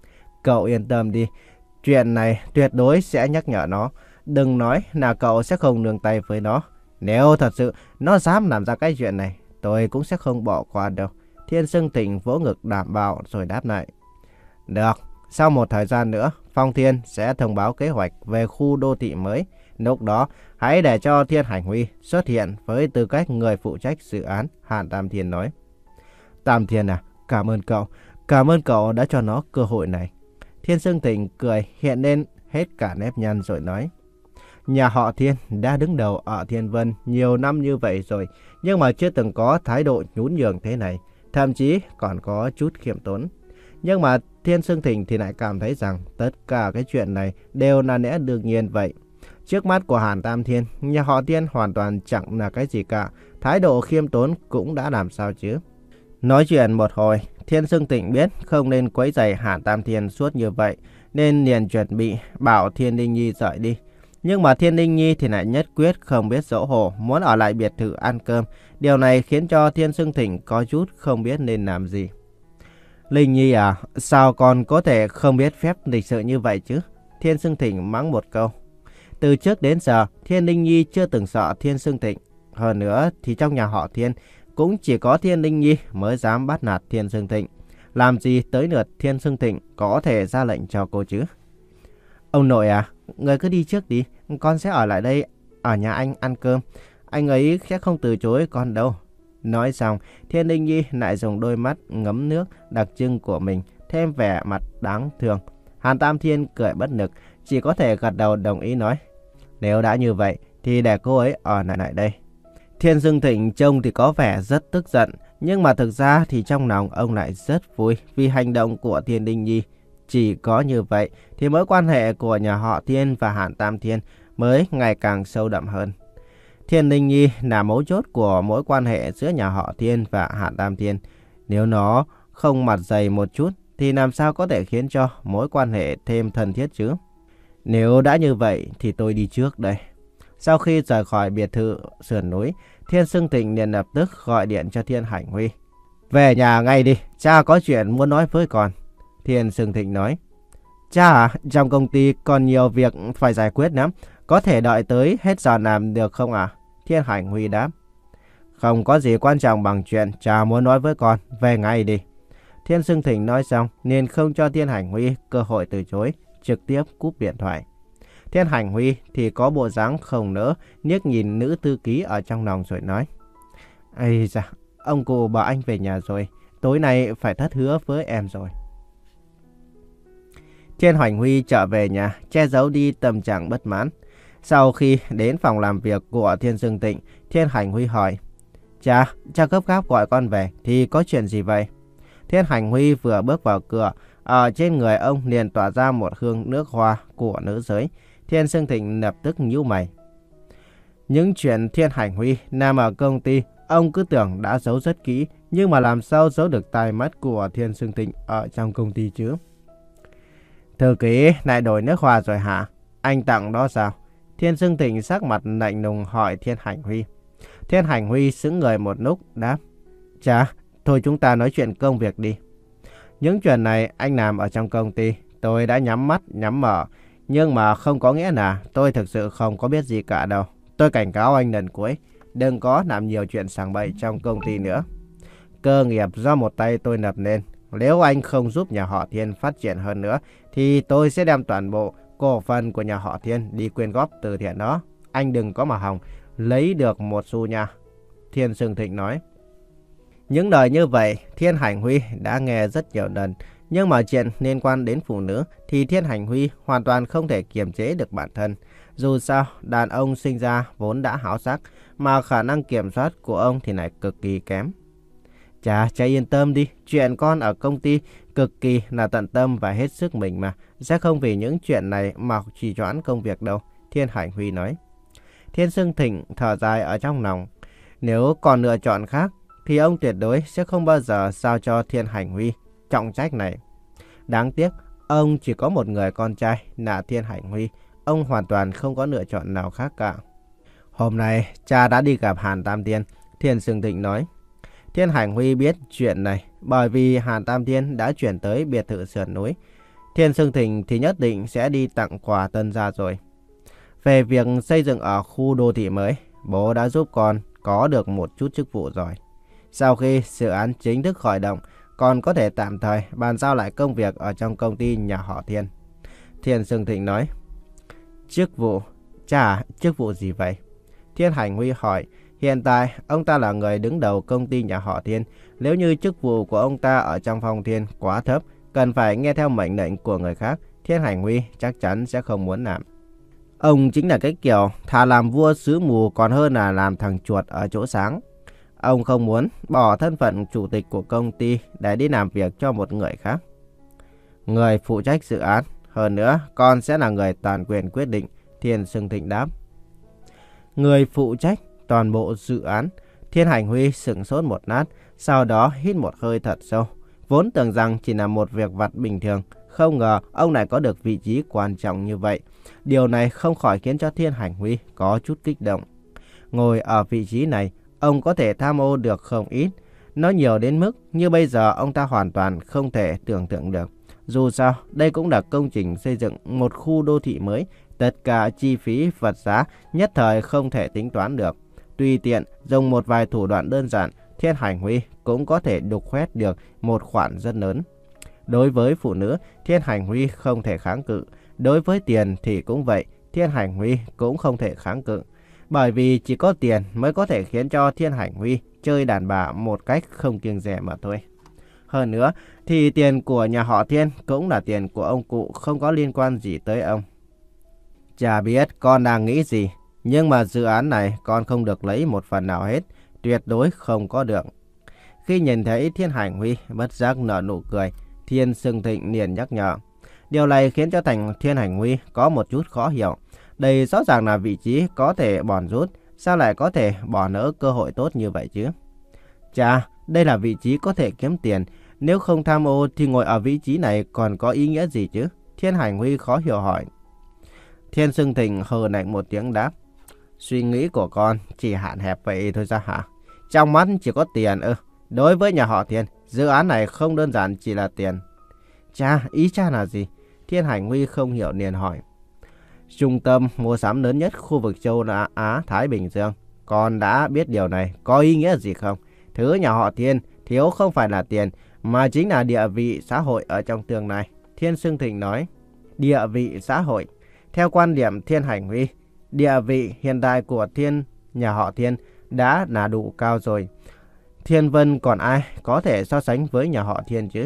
Cậu yên tâm đi, chuyện này tuyệt đối sẽ nhắc nhở nó. Đừng nói là cậu sẽ không nương tay với nó. Nếu thật sự nó dám làm ra cái chuyện này, tôi cũng sẽ không bỏ qua đâu. Thiên Sương Thịnh vỗ ngực đảm bảo rồi đáp lại. Được, sau một thời gian nữa, Phong Thiên sẽ thông báo kế hoạch về khu đô thị mới. Lúc đó, hãy để cho Thiên Hành Huy xuất hiện với tư cách người phụ trách dự án, Hàn Tam Thiên nói. Tam Thiên à, cảm ơn cậu, cảm ơn cậu đã cho nó cơ hội này. Thiên Sương Thịnh cười hiện lên hết cả nếp nhăn rồi nói. Nhà họ Thiên đã đứng đầu ở Thiên Vân nhiều năm như vậy rồi, nhưng mà chưa từng có thái độ nhún nhường thế này, thậm chí còn có chút khiêm tốn. Nhưng mà Thiên Sương Thịnh thì lại cảm thấy rằng tất cả cái chuyện này đều là lẽ đương nhiên vậy. Trước mắt của Hàn Tam Thiên, nhà họ Thiên hoàn toàn chẳng là cái gì cả, thái độ khiêm tốn cũng đã làm sao chứ. Nói chuyện một hồi, Thiên Sương Thịnh biết không nên quấy rầy Hàn Tam Thiên suốt như vậy, nên liền chuẩn bị bảo Thiên Linh Nhi rời đi. Nhưng mà Thiên Linh Nhi thì lại nhất quyết không biết xấu hổ, muốn ở lại biệt thự ăn cơm. Điều này khiến cho Thiên Sương Thịnh có chút không biết nên làm gì. Linh Nhi à, sao con có thể không biết phép lịch sự như vậy chứ? Thiên Sương Thịnh mắng một câu. Từ trước đến giờ, Thiên Linh Nhi chưa từng sợ Thiên Sương Thịnh. Hơn nữa thì trong nhà họ Thiên, cũng chỉ có Thiên Linh Nhi mới dám bắt nạt Thiên Sương Thịnh. Làm gì tới lượt Thiên Sương Thịnh có thể ra lệnh cho cô chứ? Ông nội à, người cứ đi trước đi, con sẽ ở lại đây, ở nhà anh ăn cơm. Anh ấy sẽ không từ chối con đâu. Nói xong, Thiên Linh Nhi lại dùng đôi mắt ngấm nước đặc trưng của mình, thêm vẻ mặt đáng thương. Hàn Tam Thiên cười bất lực, chỉ có thể gật đầu đồng ý nói. Nếu đã như vậy, thì để cô ấy ở lại lại đây. Thiên Dương Thịnh trông thì có vẻ rất tức giận, nhưng mà thực ra thì trong lòng ông lại rất vui vì hành động của Thiên Linh Nhi. Chỉ có như vậy thì mối quan hệ của nhà họ Thiên và Hàn Tam Thiên mới ngày càng sâu đậm hơn. Thiên Linh Nhi là mấu chốt của mối quan hệ giữa nhà họ Thiên và Hàn Tam Thiên. Nếu nó không mặt dày một chút thì làm sao có thể khiến cho mối quan hệ thêm thân thiết chứ? Nếu đã như vậy thì tôi đi trước đây. Sau khi rời khỏi biệt thự sườn núi, Thiên Dương Thịnh liền lập tức gọi điện cho Thiên Hành Huy. Về nhà ngay đi, cha có chuyện muốn nói với con. Thiên Dương Thịnh nói. Cha à, trong công ty còn nhiều việc phải giải quyết lắm. Có thể đợi tới hết giờ làm được không ạ? À? Thiên Hành Huy đáp. Không có gì quan trọng bằng chuyện cha muốn nói với con, về ngay đi. Thiên Dương Thịnh nói xong nên không cho Thiên Hành Huy cơ hội từ chối, trực tiếp cúp điện thoại. Thiên Hành Huy thì có bộ dáng không nỡ, liếc nhìn nữ thư ký ở trong lòng rồi nói. Ây da, ông cụ bảo anh về nhà rồi, tối nay phải thất hứa với em rồi. Thiên Hành Huy trở về nhà, che giấu đi tâm trạng bất mãn. Sau khi đến phòng làm việc của Thiên Dương Thịnh, Thiên Hành Huy hỏi. Cha, cha gấp gáp gọi con về thì có chuyện gì vậy? Thiên Hành Huy vừa bước vào cửa, ở trên người ông liền tỏa ra một hương nước hoa của nữ giới. Thiên Dương Thịnh lập tức nhíu mày. Những chuyện Thiên Hành Huy làm ở công ty, ông cứ tưởng đã giấu rất kỹ, nhưng mà làm sao giấu được tai mắt của Thiên Dương Thịnh ở trong công ty chứ? Thư ký lại đổi nước hoa rồi hả? Anh tặng đó sao? Thiên Dương Thịnh sắc mặt lạnh lùng hỏi Thiên Hành Huy. Thiên Hành Huy sững người một lúc đáp. Chà, thôi chúng ta nói chuyện công việc đi. Những chuyện này anh làm ở trong công ty, tôi đã nhắm mắt, nhắm mở. Nhưng mà không có nghĩa là tôi thực sự không có biết gì cả đâu. Tôi cảnh cáo anh lần cuối, đừng có làm nhiều chuyện sảng bậy trong công ty nữa. Cơ nghiệp do một tay tôi lập nên. Nếu anh không giúp nhà họ Thiên phát triển hơn nữa, thì tôi sẽ đem toàn bộ cổ phần của nhà họ Thiên đi quyên góp từ thiện đó. Anh đừng có mà hòng lấy được một xu nha. Thiên Dương Thịnh nói. Những lời như vậy, Thiên Hành Huy đã nghe rất nhiều lần. Nhưng mà chuyện liên quan đến phụ nữ thì Thiên Hành Huy hoàn toàn không thể kiềm chế được bản thân. Dù sao, đàn ông sinh ra vốn đã háo sắc, mà khả năng kiểm soát của ông thì lại cực kỳ kém. Chà, cha yên tâm đi, chuyện con ở công ty cực kỳ là tận tâm và hết sức mình mà. Sẽ không vì những chuyện này mà trì hoãn công việc đâu, Thiên Hành Huy nói. Thiên Dương Thịnh thở dài ở trong lòng. Nếu còn lựa chọn khác, thì ông tuyệt đối sẽ không bao giờ giao cho Thiên Hành Huy trọng trách này. Đáng tiếc, ông chỉ có một người con trai là Thiên Hành Huy. Ông hoàn toàn không có lựa chọn nào khác cả. Hôm nay, cha đã đi gặp Hàn Tam Thiên, Thiên Dương Thịnh nói. Thiên Hành Huy biết chuyện này bởi vì Hàn Tam Thiên đã chuyển tới biệt thự sườn núi. Thiên Dương Thịnh thì nhất định sẽ đi tặng quà tân gia rồi. Về việc xây dựng ở khu đô thị mới, bố đã giúp con có được một chút chức vụ rồi. Sau khi dự án chính thức khởi động, còn có thể tạm thời bàn giao lại công việc ở trong công ty nhà họ Thiên. Thiên Dương Thịnh nói. Chức vụ? Chà, chức vụ gì vậy? Thiên Hành Huy hỏi. Hiện tại, ông ta là người đứng đầu công ty nhà họ Thiên. Nếu như chức vụ của ông ta ở trong phòng Thiên quá thấp, cần phải nghe theo mệnh lệnh của người khác, Thiên Hành Huy chắc chắn sẽ không muốn làm. Ông chính là cái kiểu thà làm vua xứ mù còn hơn là làm thằng chuột ở chỗ sáng. Ông không muốn bỏ thân phận chủ tịch của công ty để đi làm việc cho một người khác. Người phụ trách dự án, hơn nữa con sẽ là người toàn quyền quyết định, Thiên Dương Thịnh đáp. Người phụ trách toàn bộ dự án? Thiên Hành Huy sững sốt một lát, sau đó hít một hơi thật sâu. Vốn tưởng rằng chỉ là một việc vặt bình thường, không ngờ ông lại có được vị trí quan trọng như vậy. Điều này không khỏi khiến cho Thiên Hành Huy có chút kích động. Ngồi ở vị trí này, ông có thể tham ô được không ít. Nó nhiều đến mức như bây giờ ông ta hoàn toàn không thể tưởng tượng được. Dù sao, đây cũng là công trình xây dựng một khu đô thị mới. Tất cả chi phí vật giá nhất thời không thể tính toán được. Tùy tiện dùng một vài thủ đoạn đơn giản, Thiên Hành Huy cũng có thể đục khoét được một khoản rất lớn. Đối với phụ nữ, Thiên Hành Huy không thể kháng cự. Đối với tiền thì cũng vậy, Thiên Hành Huy cũng không thể kháng cự. Bởi vì chỉ có tiền mới có thể khiến cho Thiên Hành Huy chơi đàn bà một cách không kiêng dè mà thôi. Hơn nữa thì tiền của nhà họ Thiên cũng là tiền của ông cụ, không có liên quan gì tới ông. Chả biết con đang nghĩ gì, nhưng mà dự án này con không được lấy một phần nào hết, tuyệt đối không có được. Khi nhìn thấy Thiên Hành Huy bất giác nở nụ cười, Thiên Sương Thịnh liền nhắc nhở. Điều này khiến cho thành Thiên Hành Huy có một chút khó hiểu. Đây rõ ràng là vị trí có thể bòn rút, sao lại có thể bỏ lỡ cơ hội tốt như vậy chứ? Chà, đây là vị trí có thể kiếm tiền, nếu không tham ô thì ngồi ở vị trí này còn có ý nghĩa gì chứ? Thiên Hành Huy khó hiểu hỏi. Thiên Sương Thịnh hừ lạnh một tiếng đáp. Suy nghĩ của con chỉ hạn hẹp vậy thôi sao hả? Trong mắt chỉ có tiền ư? Đối với nhà họ Thiên, dự án này không đơn giản chỉ là tiền. Cha, ý cha là gì? Thiên Hành Huy không hiểu liền hỏi. Trung tâm mua sắm lớn nhất khu vực châu Á Thái Bình Dương. Con đã biết điều này có ý nghĩa gì không? Thứ nhà họ Thiên thiếu không phải là tiền, mà chính là địa vị xã hội ở trong tương lai. Thiên Sương Thịnh nói. Địa vị xã hội. Theo quan điểm Thiên Hành Huy, địa vị hiện tại của Thiên nhà họ Thiên đã là đủ cao rồi. Thiên Vân còn ai có thể so sánh với nhà họ Thiên chứ?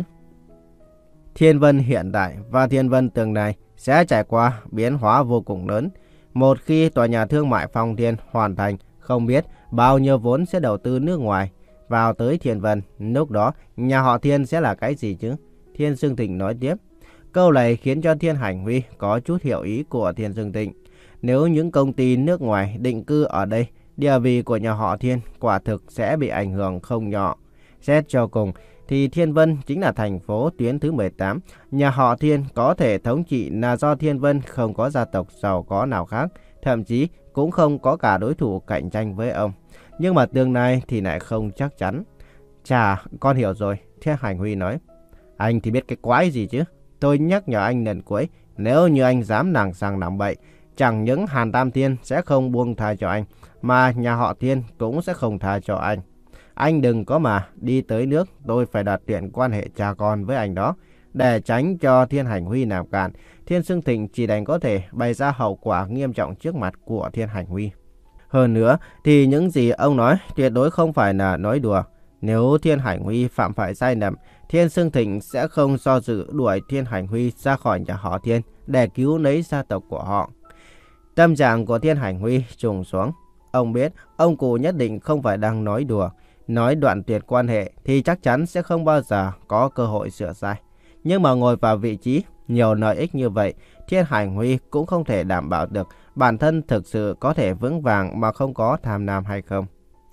Thiên Vân hiện tại và Thiên Vân tương lai sẽ trải qua biến hóa vô cùng lớn. Một khi tòa nhà thương mại Phong Thiên hoàn thành, không biết bao nhiêu vốn sẽ đầu tư nước ngoài vào tới Thiên Vân. Lúc đó nhà họ Thiên sẽ là cái gì chứ? Thiên Sương Thịnh nói tiếp. Câu này khiến cho Thiên Hành Huy có chút hiểu ý của Thiên Sương Thịnh. Nếu những công ty nước ngoài định cư ở đây, địa vị của nhà họ Thiên quả thực sẽ bị ảnh hưởng không nhỏ. Xét cho cùng thì Thiên Vân chính là thành phố tuyến thứ mười tám. Nhà họ Thiên có thể thống trị là do Thiên Vân không có gia tộc giàu có nào khác, thậm chí cũng không có cả đối thủ cạnh tranh với ông. Nhưng mà tương lai thì lại không chắc chắn. Chà, con hiểu rồi, Thiên Hành Huy nói. Anh thì biết cái quái gì chứ? Tôi nhắc nhở anh lần cuối, nếu như anh dám nàng sang làm bậy, chẳng những Hàn Tam Thiên sẽ không buông tha cho anh, mà nhà họ Thiên cũng sẽ không tha cho anh. Anh đừng có mà đi tới nước tôi phải đặt tuyển quan hệ cha con với anh đó. Để tránh cho Thiên Hành Huy làm cản, Thiên Sương Thịnh chỉ đành có thể bày ra hậu quả nghiêm trọng trước mặt của Thiên Hành Huy. Hơn nữa thì những gì ông nói tuyệt đối không phải là nói đùa. Nếu Thiên Hành Huy phạm phải sai lầm, Thiên Sương Thịnh sẽ không do dự đuổi Thiên Hành Huy ra khỏi nhà họ Thiên để cứu lấy gia tộc của họ. Tâm trạng của Thiên Hành Huy trùng xuống. Ông biết ông cụ nhất định không phải đang nói đùa. Nói đoạn tuyệt quan hệ thì chắc chắn sẽ không bao giờ có cơ hội sửa sai. Nhưng mà ngồi vào vị trí nhiều lợi ích như vậy, Thiên Hành Huy cũng không thể đảm bảo được bản thân thực sự có thể vững vàng mà không có tham lam hay không.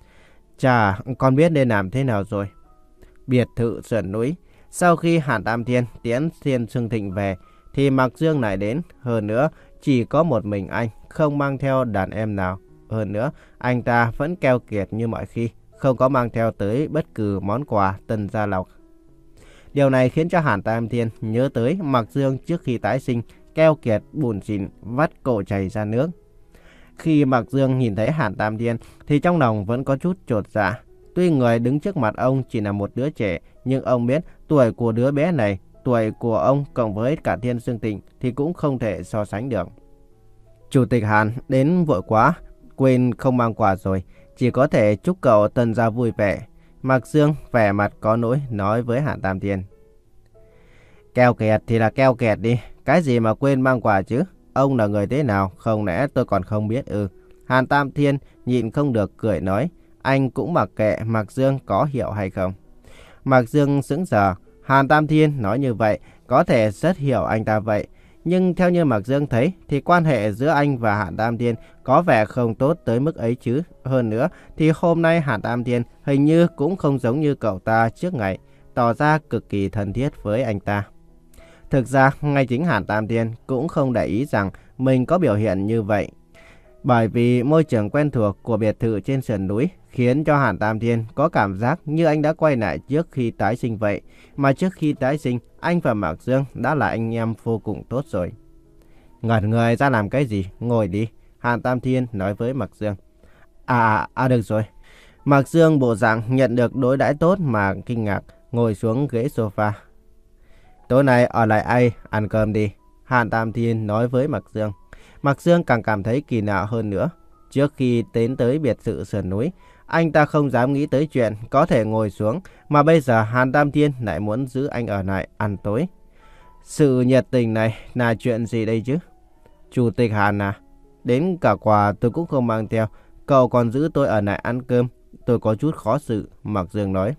Chà, con biết nên làm thế nào rồi. Biệt thự sườn núi. Sau khi Hàn Tam Thiên tiễn Thiên Sương Thịnh về thì Mạc Dương lại đến. Hơn nữa chỉ có một mình anh, không mang theo đàn em nào. Hơn nữa anh ta vẫn keo kiệt như mọi khi, không có mang theo tới bất cứ món quà tân gia lộc. Điều này khiến cho Hàn Tam Thiên nhớ tới Mạc Dương trước khi tái sinh, keo kiệt, bủn xỉn, vắt cổ chảy ra nước. Khi Mạc Dương nhìn thấy Hàn Tam Thiên thì trong lòng vẫn có chút chột dạ. Tuy người đứng trước mặt ông chỉ là một đứa trẻ, nhưng ông biết tuổi của đứa bé này, tuổi của ông cộng với cả Thiên Sương Thịnh thì cũng không thể so sánh được. Chủ tịch Hàn đến vội quá, quên không mang quà rồi, chỉ có thể chúc cậu tân gia vui vẻ. Mạc Dương vẻ mặt có nỗi nói với Hàn Tam Thiên. Keo kiệt thì là keo kiệt đi, cái gì mà quên mang quà chứ? Ông là người thế nào, không lẽ tôi còn không biết ư? Hàn Tam Thiên nhịn không được cười nói, anh cũng mặc kệ Mạc Dương có hiểu hay không. Mạc Dương sững sờ, Hàn Tam Thiên nói như vậy có thể rất hiểu anh ta vậy. Nhưng theo như Mạc Dương thấy thì quan hệ giữa anh và Hàn Tam Thiên có vẻ không tốt tới mức ấy chứ. Hơn nữa thì hôm nay Hàn Tam Thiên hình như cũng không giống như cậu ta trước ngày, tỏ ra cực kỳ thân thiết với anh ta. Thực ra ngay chính Hàn Tam Thiên cũng không để ý rằng mình có biểu hiện như vậy. Bởi vì môi trường quen thuộc của biệt thự trên sườn núi khiến cho Hàn Tam Thiên có cảm giác như anh đã quay lại trước khi tái sinh vậy. Mà trước khi tái sinh, anh và Mạc Dương đã là anh em vô cùng tốt rồi. Ngẩn người ra làm cái gì? Ngồi đi. Hàn Tam Thiên nói với Mạc Dương. À, à, à được rồi. Mạc Dương bộ dạng nhận được đối đãi tốt mà kinh ngạc, ngồi xuống ghế sofa. Tối nay ở lại ai ăn cơm đi. Hàn Tam Thiên nói với Mạc Dương. Mạc Dương càng cảm thấy kỳ lạ hơn nữa. Trước khi đến tới biệt thự sườn núi, anh ta không dám nghĩ tới chuyện có thể ngồi xuống, mà bây giờ Hàn Tam Thiên lại muốn giữ anh ở lại ăn tối. Sự nhiệt tình này là chuyện gì đây chứ? Chủ tịch Hàn à, đến cả quà tôi cũng không mang theo, cậu còn giữ tôi ở lại ăn cơm, tôi có chút khó xử, Mạc Dương nói.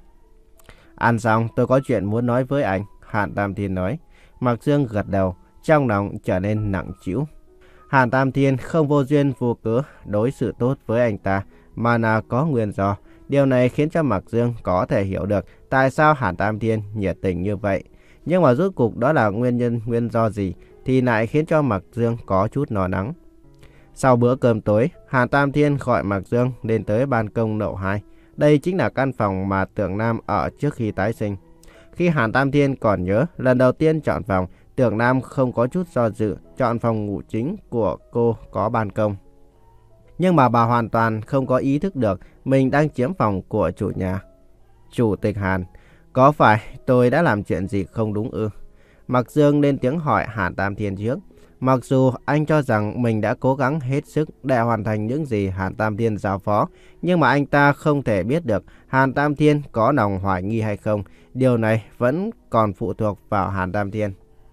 Ăn xong tôi có chuyện muốn nói với anh, Hàn Tam Thiên nói. Mạc Dương gật đầu, trong lòng trở nên nặng trĩu. Hàn Tam Thiên không vô duyên vô cớ đối xử tốt với anh ta, mà là có nguyên do. Điều này khiến cho Mạc Dương có thể hiểu được tại sao Hàn Tam Thiên nhiệt tình như vậy. Nhưng mà rốt cuộc đó là nguyên nhân nguyên do gì thì lại khiến cho Mạc Dương có chút lo lắng. Sau bữa cơm tối, Hàn Tam Thiên gọi Mạc Dương lên tới ban công lầu hai. Đây chính là căn phòng mà Tưởng Nam ở trước khi tái sinh. Khi Hàn Tam Thiên còn nhớ lần đầu tiên chọn phòng, Tưởng Nam không có chút do dự chọn phòng ngủ chính của cô có ban công. Nhưng mà bà hoàn toàn không có ý thức được mình đang chiếm phòng của chủ nhà. Chủ tịch Hàn, có phải tôi đã làm chuyện gì không đúng ư? Mạc Dương lên tiếng hỏi Hàn Tam Thiên trước. Mặc dù anh cho rằng mình đã cố gắng hết sức để hoàn thành những gì Hàn Tam Thiên giao phó, nhưng mà anh ta không thể biết được Hàn Tam Thiên có lòng hoài nghi hay không. Điều này vẫn còn phụ thuộc vào Hàn Tam Thiên.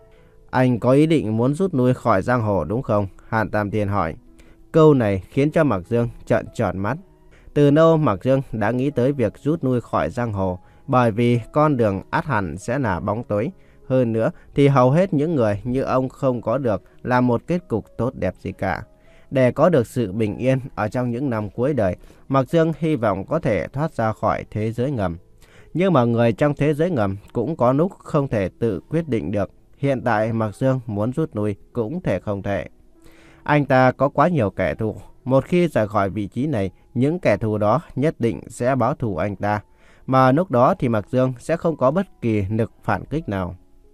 Anh có ý định muốn rút lui khỏi giang hồ đúng không? Hàn Tam Thiên hỏi. Câu này khiến cho Mạc Dương trợn tròn mắt. Từ lâu Mạc Dương đã nghĩ tới việc rút lui khỏi giang hồ, bởi vì con đường ắt hẳn sẽ là bóng tối. Hơn nữa thì hầu hết những người như ông không có được là một kết cục tốt đẹp gì cả. Để có được sự bình yên ở trong những năm cuối đời, Mạc Dương hy vọng có thể thoát ra khỏi thế giới ngầm. Nhưng mà người trong thế giới ngầm cũng có lúc không thể tự quyết định được. Hiện tại Mạc Dương muốn rút lui cũng thể không thể. Anh ta có quá nhiều kẻ thù. Một khi rời khỏi vị trí này, những kẻ thù đó nhất định sẽ báo thù anh ta. Mà lúc đó thì Mạc Dương sẽ không có bất kỳ lực phản kích nào.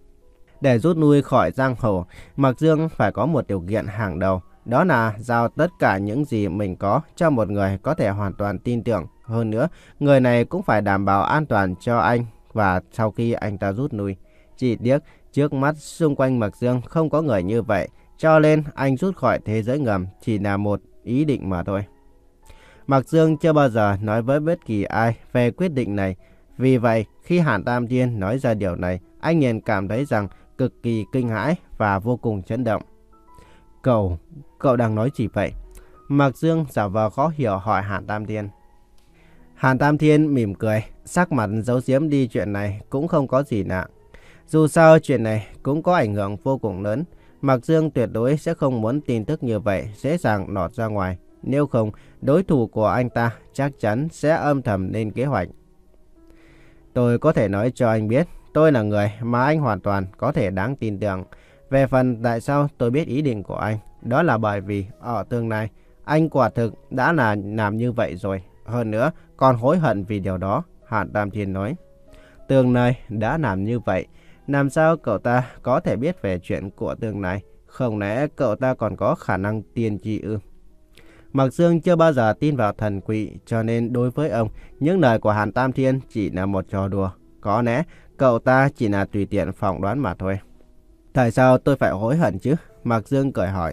Để rút lui khỏi giang hồ, Mạc Dương phải có một điều kiện hàng đầu. Đó là giao tất cả những gì mình có cho một người có thể hoàn toàn tin tưởng. Hơn nữa, người này cũng phải đảm bảo an toàn cho anh và sau khi anh ta rút lui. Chỉ tiếc, trước mắt xung quanh Mạc Dương không có người như vậy, cho nên anh rút khỏi thế giới ngầm chỉ là một ý định mà thôi. Mạc Dương chưa bao giờ nói với bất kỳ ai về quyết định này. Vì vậy, khi Hàn Tam Thiên nói ra điều này, anh liền cảm thấy rằng cực kỳ kinh hãi và vô cùng chấn động. Cậu, cậu đang nói gì vậy? Mạc Dương giả vờ khó hiểu hỏi Hàn Tam Thiên. Hàn Tam Thiên mỉm cười, sắc mặt giấu giếm đi chuyện này cũng không có gì lạ. Dù sao chuyện này cũng có ảnh hưởng vô cùng lớn. Mạc Dương tuyệt đối sẽ không muốn tin tức như vậy dễ dàng lọt ra ngoài. Nếu không, đối thủ của anh ta chắc chắn sẽ âm thầm lên kế hoạch. Tôi có thể nói cho anh biết, tôi là người mà anh hoàn toàn có thể đáng tin tưởng. Về phần tại sao tôi biết ý định của anh, đó là bởi vì ở tương lai, anh quả thực đã là làm như vậy rồi. Hơn nữa, còn hối hận vì điều đó, Hàn Tam Thiên nói. Tương lai đã làm như vậy, làm sao cậu ta có thể biết về chuyện của tương lai? Không lẽ cậu ta còn có khả năng tiên tri ư? Mạc Dương chưa bao giờ tin vào thần quỷ, cho nên đối với ông, những lời của Hàn Tam Thiên chỉ là một trò đùa. Có lẽ cậu ta chỉ là tùy tiện phỏng đoán mà thôi. Tại sao tôi phải hối hận chứ? Mạc Dương cười hỏi.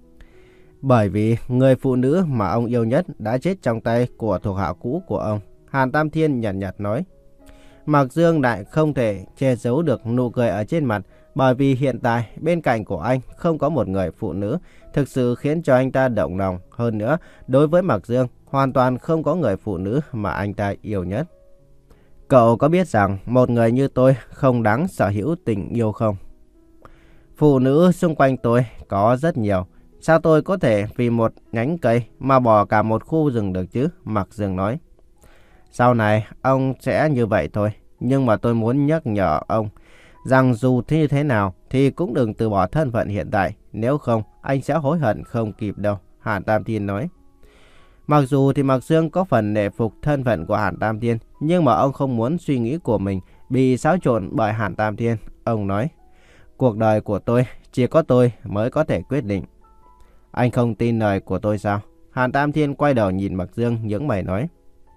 Bởi vì người phụ nữ mà ông yêu nhất đã chết trong tay của thuộc hạ cũ của ông, Hàn Tam Thiên nhàn nhạt, nhạt nói. Mạc Dương lại không thể che giấu được nụ cười ở trên mặt, bởi vì hiện tại bên cạnh của anh không có một người phụ nữ, thực sự khiến cho anh ta động lòng. Hơn nữa, đối với Mạc Dương, hoàn toàn không có người phụ nữ mà anh ta yêu nhất. Cậu có biết rằng một người như tôi không đáng sở hữu tình yêu không? Phụ nữ xung quanh tôi có rất nhiều. Sao tôi có thể vì một nhánh cây mà bỏ cả một khu rừng được chứ? Mạc Dương nói. Sau này ông sẽ như vậy thôi. Nhưng mà tôi muốn nhắc nhở ông rằng dù như thế nào thì cũng đừng từ bỏ thân phận hiện tại. Nếu không anh sẽ hối hận không kịp đâu, Hàn Tam Thiên nói. Mặc dù thì Mạc Dương có phần nể phục thân phận của Hàn Tam Thiên, nhưng mà ông không muốn suy nghĩ của mình bị xáo trộn bởi Hàn Tam Thiên. Ông nói, cuộc đời của tôi chỉ có tôi mới có thể quyết định. Anh không tin lời của tôi sao? Hàn Tam Thiên quay đầu nhìn Mạc Dương nhướng mày nói.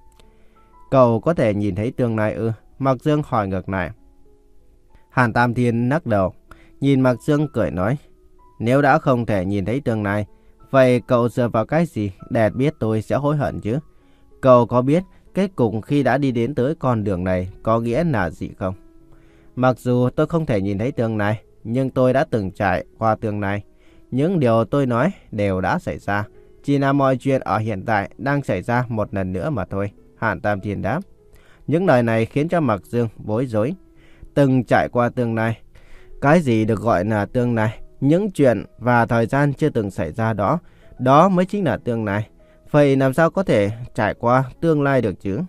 Cậu có thể nhìn thấy tương lai ư? Mạc Dương hỏi ngược lại. Hàn Tam Thiên lắc đầu, nhìn Mạc Dương cười nói. Nếu đã không thể nhìn thấy tương lai, Vậy cậu dựa vào cái gì để biết tôi sẽ hối hận chứ? Cậu có biết kết cục khi đã đi đến tới con đường này có nghĩa là gì không? Mặc dù tôi không thể nhìn thấy tương lai, nhưng tôi đã từng trải qua tương lai. Những điều tôi nói đều đã xảy ra. Chỉ là mọi chuyện ở hiện tại đang xảy ra một lần nữa mà thôi. Hàn Tam Thiên đáp. Những lời này khiến cho Mạc Dương bối rối. Từng trải qua tương lai. Cái gì được gọi là tương lai? Những chuyện và thời gian chưa từng xảy ra đó, đó mới chính là tương lai. Vậy làm sao có thể trải qua tương lai được chứ?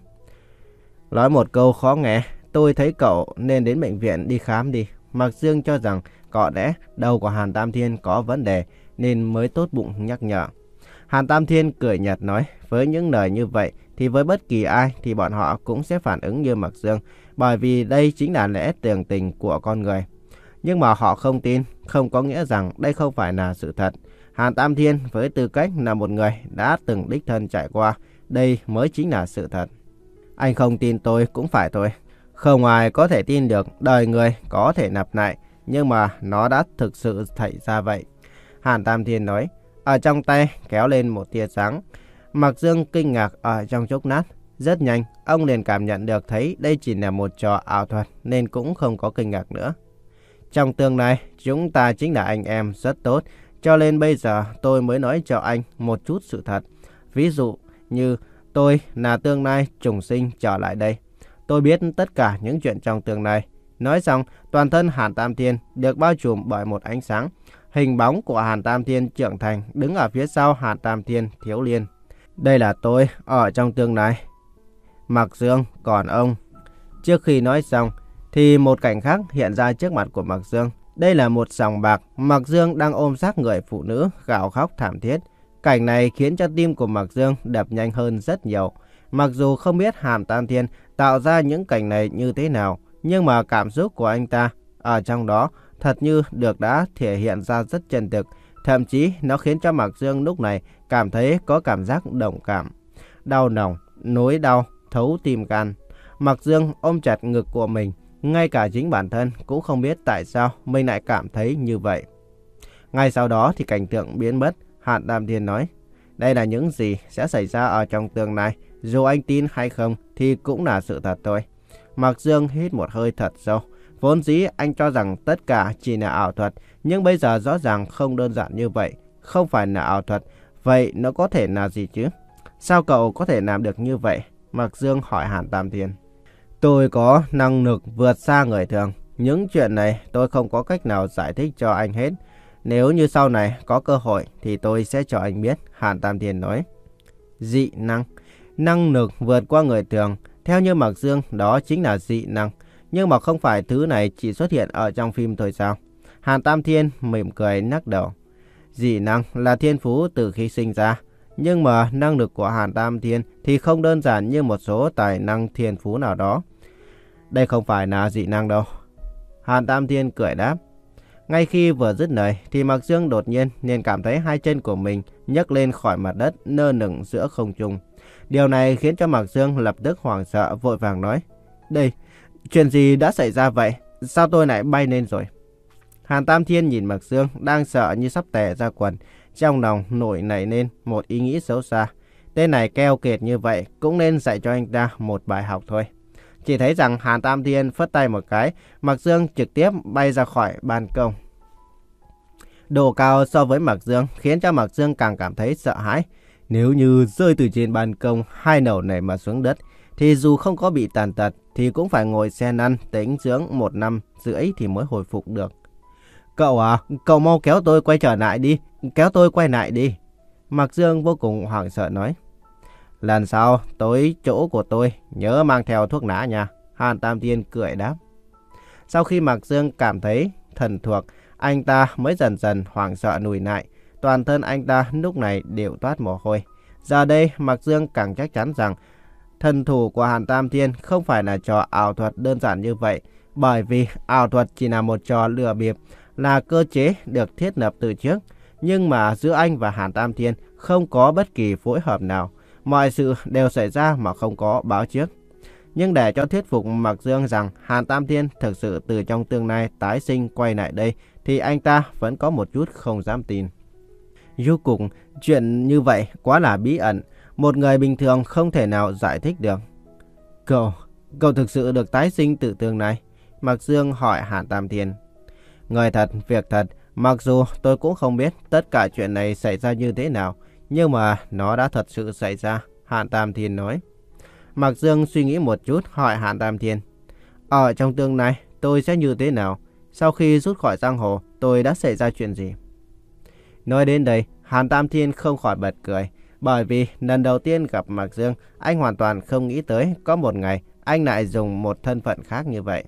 Nói một câu khó nghe, tôi thấy cậu nên đến bệnh viện đi khám đi. Mạc Dương cho rằng có lẽ đầu của Hàn Tam Thiên có vấn đề nên mới tốt bụng nhắc nhở. Hàn Tam Thiên cười nhạt nói, với những lời như vậy thì với bất kỳ ai thì bọn họ cũng sẽ phản ứng như Mạc Dương, bởi vì đây chính là lẽ thường tình của con người. Nhưng mà họ không tin, không có nghĩa rằng đây không phải là sự thật. Hàn Tam Thiên với tư cách là một người đã từng đích thân trải qua, đây mới chính là sự thật. Anh không tin tôi cũng phải thôi. Không ai có thể tin được đời người có thể lặp lại, nhưng mà nó đã thực sự xảy ra vậy. Hàn Tam Thiên nói, ở trong tay kéo lên một tia sáng. Mạc Dương kinh ngạc ở trong chốc lát. Rất nhanh, ông liền cảm nhận được thấy đây chỉ là một trò ảo thuật nên cũng không có kinh ngạc nữa. Trong tương lai, chúng ta chính là anh em rất tốt, cho nên bây giờ tôi mới nói cho anh một chút sự thật. Ví dụ như tôi là tương lai trùng sinh trở lại đây. Tôi biết tất cả những chuyện trong tương lai. Nói xong, toàn thân Hàn Tam Thiên được bao trùm bởi một ánh sáng. Hình bóng của Hàn Tam Thiên trưởng thành đứng ở phía sau Hàn Tam Thiên thiếu niên. Đây là tôi ở trong tương lai. Mạc Dương, còn ông. Trước khi nói xong, thì một cảnh khác hiện ra trước mặt của Mạc Dương. Đây là một sòng bạc, Mạc Dương đang ôm xác người phụ nữ gào khóc thảm thiết. Cảnh này khiến cho tim của Mạc Dương đập nhanh hơn rất nhiều. Mặc dù không biết Hàn Tam Thiên tạo ra những cảnh này như thế nào, nhưng mà cảm xúc của anh ta ở trong đó thật như được đã thể hiện ra rất chân thực. Thậm chí nó khiến cho Mạc Dương lúc này cảm thấy có cảm giác đồng cảm. Đau lòng, nỗi đau, thấu tim gan. Mạc Dương ôm chặt ngực của mình. Ngay cả chính bản thân cũng không biết tại sao mình lại cảm thấy như vậy. Ngay sau đó thì cảnh tượng biến mất. Hàn Tam Thiên nói, đây là những gì sẽ xảy ra ở trong tương lai. Dù anh tin hay không thì cũng là sự thật thôi. Mạc Dương hít một hơi thật sâu. Vốn dĩ anh cho rằng tất cả chỉ là ảo thuật, nhưng bây giờ rõ ràng không đơn giản như vậy. Không phải là ảo thuật, vậy nó có thể là gì chứ? Sao cậu có thể làm được như vậy? Mạc Dương hỏi Hàn Tam Thiên. Tôi có năng lực vượt xa người thường. Những chuyện này tôi không có cách nào giải thích cho anh hết. Nếu như sau này có cơ hội thì tôi sẽ cho anh biết, Hàn Tam Thiên nói. Dị năng. Năng lực vượt qua người thường. Theo như Mạc Dương, đó chính là dị năng. Nhưng mà không phải thứ này chỉ xuất hiện ở trong phim thôi sao? Hàn Tam Thiên mỉm cười lắc đầu. Dị năng là thiên phú từ khi sinh ra. Nhưng mà năng lực của Hàn Tam Thiên thì không đơn giản như một số tài năng thiên phú nào đó. Đây không phải là dị năng đâu. Hàn Tam Thiên cười đáp. Ngay khi vừa dứt lời thì Mạc Dương đột nhiên liền cảm thấy hai chân của mình nhấc lên khỏi mặt đất nơ nửng giữa không trung. Điều này khiến cho Mạc Dương lập tức hoảng sợ vội vàng nói. Đây, chuyện gì đã xảy ra vậy? Sao tôi lại bay lên rồi? Hàn Tam Thiên nhìn Mạc Dương đang sợ như sắp tè ra quần. Trong lòng nổi nảy lên một ý nghĩ xấu xa. Tên này keo kiệt như vậy cũng nên dạy cho anh ta một bài học thôi. Chỉ thấy rằng Hàn Tam Thiên phất tay một cái, Mạc Dương trực tiếp bay ra khỏi ban công. Độ cao so với Mạc Dương khiến cho Mạc Dương càng cảm thấy sợ hãi. Nếu như rơi từ trên ban công hai nẩu này mà xuống đất, thì dù không có bị tàn tật thì cũng phải ngồi xe lăn tĩnh dưỡng một năm rưỡi thì mới hồi phục được. Cậu à, cậu mau kéo tôi quay trở lại đi, kéo tôi quay lại đi. Mạc Dương vô cùng hoảng sợ nói. Lần sau tới chỗ của tôi nhớ mang theo thuốc lá nha, Hàn Tam Thiên cười đáp. Sau khi Mạc Dương cảm thấy thần thuộc, anh ta mới dần dần hoảng sợ lùi lại. Toàn thân anh ta lúc này đều toát mồ hôi. Giờ đây Mạc Dương càng chắc chắn rằng thần thủ của Hàn Tam Thiên không phải là trò ảo thuật đơn giản như vậy. Bởi vì ảo thuật chỉ là một trò lừa bịp, là cơ chế được thiết lập từ trước. Nhưng mà giữa anh và Hàn Tam Thiên không có bất kỳ phối hợp nào. Mọi sự đều xảy ra mà không có báo trước. Nhưng để cho thuyết phục Mạc Dương rằng Hàn Tam Thiên thực sự từ trong tương lai tái sinh quay lại đây, thì anh ta vẫn có một chút không dám tin. Rốt cuộc, chuyện như vậy quá là bí ẩn, một người bình thường không thể nào giải thích được. Cậu, cậu thực sự được tái sinh từ tương này? Mạc Dương hỏi Hàn Tam Thiên. Người thật, việc thật, mặc dù tôi cũng không biết tất cả chuyện này xảy ra như thế nào, nhưng mà nó đã thật sự xảy ra, Hàn Tam Thiên nói. Mạc Dương suy nghĩ một chút hỏi Hàn Tam Thiên. Ở trong tương lai, tôi sẽ như thế nào? Sau khi rút khỏi giang hồ, tôi đã xảy ra chuyện gì? Nói đến đây, Hàn Tam Thiên không khỏi bật cười. Bởi vì lần đầu tiên gặp Mạc Dương, anh hoàn toàn không nghĩ tới có một ngày anh lại dùng một thân phận khác như vậy.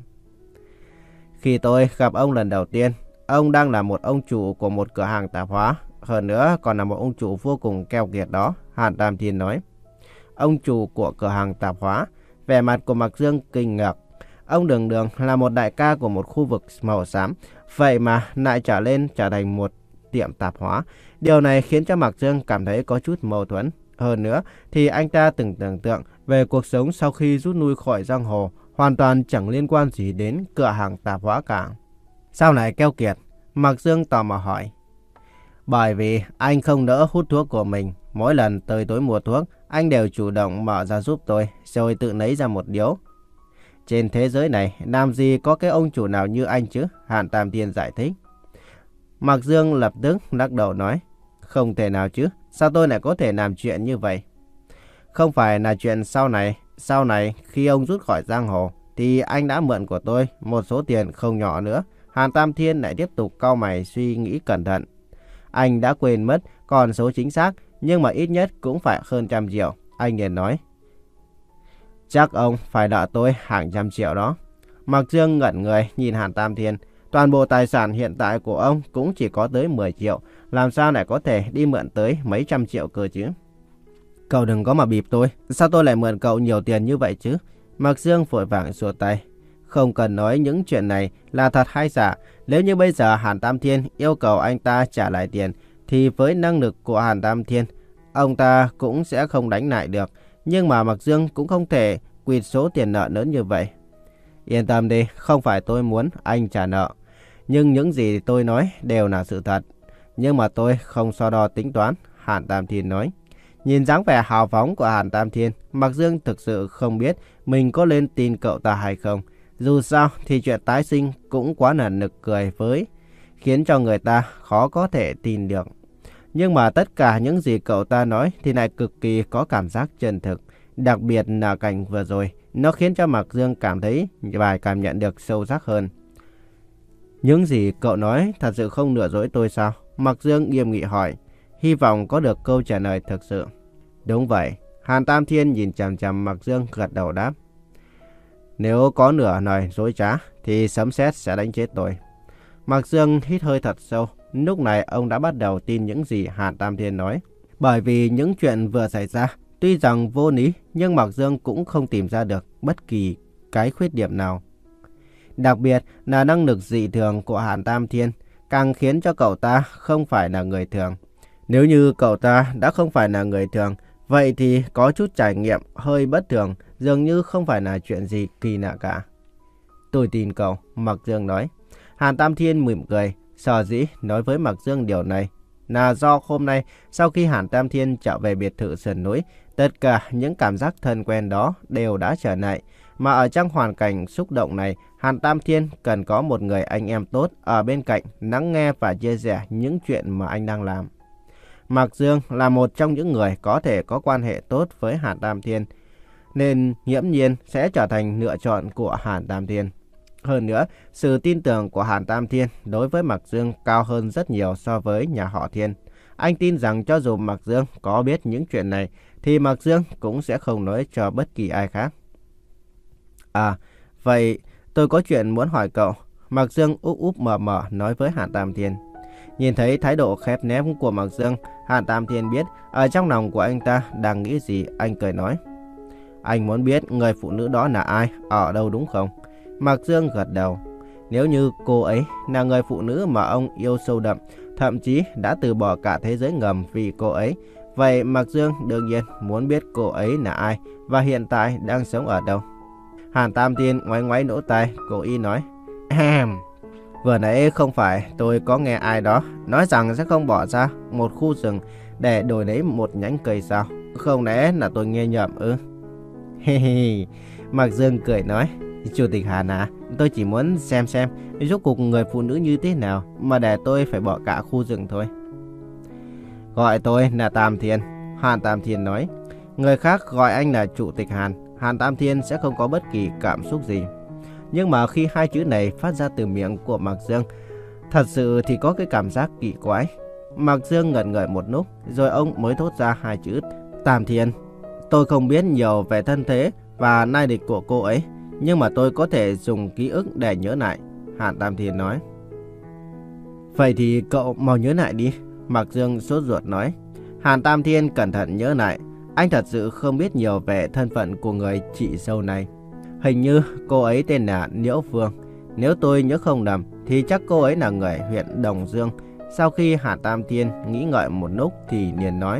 Khi tôi gặp ông lần đầu tiên, ông đang là một ông chủ của một cửa hàng tạp hóa. Hơn nữa còn là một ông chủ vô cùng keo kiệt đó, Hàn Tam Thiên nói. Ông chủ của cửa hàng tạp hóa, vẻ mặt của Mạc Dương kinh ngạc. Ông đường đường là một đại ca của một khu vực màu xám, vậy mà lại trở lên trở thành một tiệm tạp hóa. Điều này khiến cho Mạc Dương cảm thấy có chút mâu thuẫn. Hơn nữa thì anh ta từng tưởng tượng về cuộc sống sau khi rút lui khỏi giang hồ, hoàn toàn chẳng liên quan gì đến cửa hàng tạp hóa cả. Sao lại keo kiệt? Mạc Dương tò mò hỏi. Bởi vì anh không đỡ hút thuốc của mình. Mỗi lần tới tối mua thuốc, anh đều chủ động mở ra giúp tôi, rồi tự lấy ra một điếu. Trên thế giới này, làm gì có cái ông chủ nào như anh chứ? Hàn Tam Thiên giải thích. Mạc Dương lập tức lắc đầu nói. Không thể nào chứ, sao tôi lại có thể làm chuyện như vậy? Không phải là chuyện sau này. Sau này, khi ông rút khỏi giang hồ, thì anh đã mượn của tôi một số tiền không nhỏ nữa. Hàn Tam Thiên lại tiếp tục cau mày suy nghĩ cẩn thận. Anh đã quên mất con số chính xác, nhưng mà ít nhất cũng phải hơn trăm triệu. Anh liền nói. Chắc ông phải nợ tôi hàng trăm triệu đó. Mạc Dương ngẩn người nhìn Hàn Tam Thiên. Toàn bộ tài sản hiện tại của ông cũng chỉ có tới mười triệu. Làm sao lại có thể đi mượn tới mấy trăm triệu cơ chứ? Cậu đừng có mà bịp tôi. Sao tôi lại mượn cậu nhiều tiền như vậy chứ? Mạc Dương vội vàng xua tay. Không cần nói những chuyện này là thật hay giả. Nếu như bây giờ Hàn Tam Thiên yêu cầu anh ta trả lại tiền, thì với năng lực của Hàn Tam Thiên, ông ta cũng sẽ không đánh lại được. Nhưng mà Mạc Dương cũng không thể quỵt số tiền nợ lớn như vậy. Yên tâm đi, không phải tôi muốn anh trả nợ. Nhưng những gì tôi nói đều là sự thật. Nhưng mà tôi không so đo tính toán, Hàn Tam Thiên nói. Nhìn dáng vẻ hào phóng của Hàn Tam Thiên, Mạc Dương thực sự không biết mình có nên tin cậu ta hay không. Dù sao thì chuyện tái sinh cũng quá là nực cười với, khiến cho người ta khó có thể tin được. Nhưng mà tất cả những gì cậu ta nói thì lại cực kỳ có cảm giác chân thực. Đặc biệt là cảnh vừa rồi, nó khiến cho Mạc Dương cảm thấy và cảm nhận được sâu sắc hơn. Những gì cậu nói thật sự không lừa dối tôi sao? Mạc Dương nghiêm nghị hỏi, hy vọng có được câu trả lời thực sự. Đúng vậy, Hàn Tam Thiên nhìn chằm chằm Mạc Dương gật đầu đáp. Nếu có nửa lời dối trá thì sấm sét sẽ đánh chết tôi. Mạc Dương hít hơi thật sâu. Lúc này ông đã bắt đầu tin những gì Hàn Tam Thiên nói. Bởi vì những chuyện vừa xảy ra, tuy rằng vô lý, nhưng Mạc Dương cũng không tìm ra được bất kỳ cái khuyết điểm nào. Đặc biệt là năng lực dị thường của Hàn Tam Thiên càng khiến cho cậu ta không phải là người thường. Nếu như cậu ta đã không phải là người thường, vậy thì có chút trải nghiệm hơi bất thường, dường như không phải là chuyện gì kỳ lạ cả. Tôi tin cậu, Mạc Dương nói. Hàn Tam Thiên mỉm cười, sở dĩ nói với Mạc Dương điều này là do hôm nay sau khi Hàn Tam Thiên trở về biệt thự sườn núi, tất cả những cảm giác thân quen đó đều đã trở lại. Mà ở trong hoàn cảnh xúc động này, Hàn Tam Thiên cần có một người anh em tốt ở bên cạnh lắng nghe và chia sẻ những chuyện mà anh đang làm. Mạc Dương là một trong những người có thể có quan hệ tốt với Hàn Tam Thiên, nên nghiễm nhiên sẽ trở thành lựa chọn của Hàn Tam Thiên. Hơn nữa, sự tin tưởng của Hàn Tam Thiên đối với Mạc Dương cao hơn rất nhiều so với nhà họ Thiên. Anh tin rằng cho dù Mạc Dương có biết những chuyện này, thì Mạc Dương cũng sẽ không nói cho bất kỳ ai khác. À, vậy tôi có chuyện muốn hỏi cậu. Mạc Dương úp úp mở mở nói với Hàn Tam Thiên. Nhìn thấy thái độ khép nép của Mạc Dương, Hàn Tam Thiên biết ở trong lòng của anh ta đang nghĩ gì. Anh cười nói. Anh muốn biết người phụ nữ đó là ai, ở đâu đúng không? Mạc Dương gật đầu. Nếu như cô ấy là người phụ nữ mà ông yêu sâu đậm, thậm chí đã từ bỏ cả thế giới ngầm vì cô ấy, vậy Mạc Dương đương nhiên muốn biết cô ấy là ai và hiện tại đang sống ở đâu. Hàn Tam Thiên ngoáy ngoáy lỗ tai, cố ý nói. Ahem. Vừa nãy không phải tôi có nghe ai đó nói rằng sẽ không bỏ ra một khu rừng để đổi lấy một nhánh cây sao? Không lẽ là tôi nghe nhầm ư? Hi hi, Mạc Dương cười nói, Chủ tịch Hàn à, tôi chỉ muốn xem xem rốt cuộc người phụ nữ như thế nào mà để tôi phải bỏ cả khu rừng thôi. Gọi tôi là Tam Thiên, Hàn Tam Thiên nói. Người khác gọi anh là Chủ tịch Hàn, Hàn Tam Thiên sẽ không có bất kỳ cảm xúc gì. Nhưng mà khi hai chữ này phát ra từ miệng của Mạc Dương, thật sự thì có cái cảm giác kỳ quái. Mạc Dương ngẩn ngợi một lúc, rồi ông mới thốt ra hai chữ Tam Thiên. Tôi không biết nhiều về thân thế và lai lịch của cô ấy, nhưng mà tôi có thể dùng ký ức để nhớ lại, Hàn Tam Thiên nói. Vậy thì cậu mau nhớ lại đi, Mạc Dương sốt ruột nói. Hàn Tam Thiên cẩn thận nhớ lại, anh thật sự không biết nhiều về thân phận của người chị dâu này. Hình như cô ấy tên là Liễu Phương. Nếu tôi nhớ không lầm thì chắc cô ấy là người huyện Đồng Dương. Sau khi Hàn Tam Thiên nghĩ ngợi một lúc thì liền nói.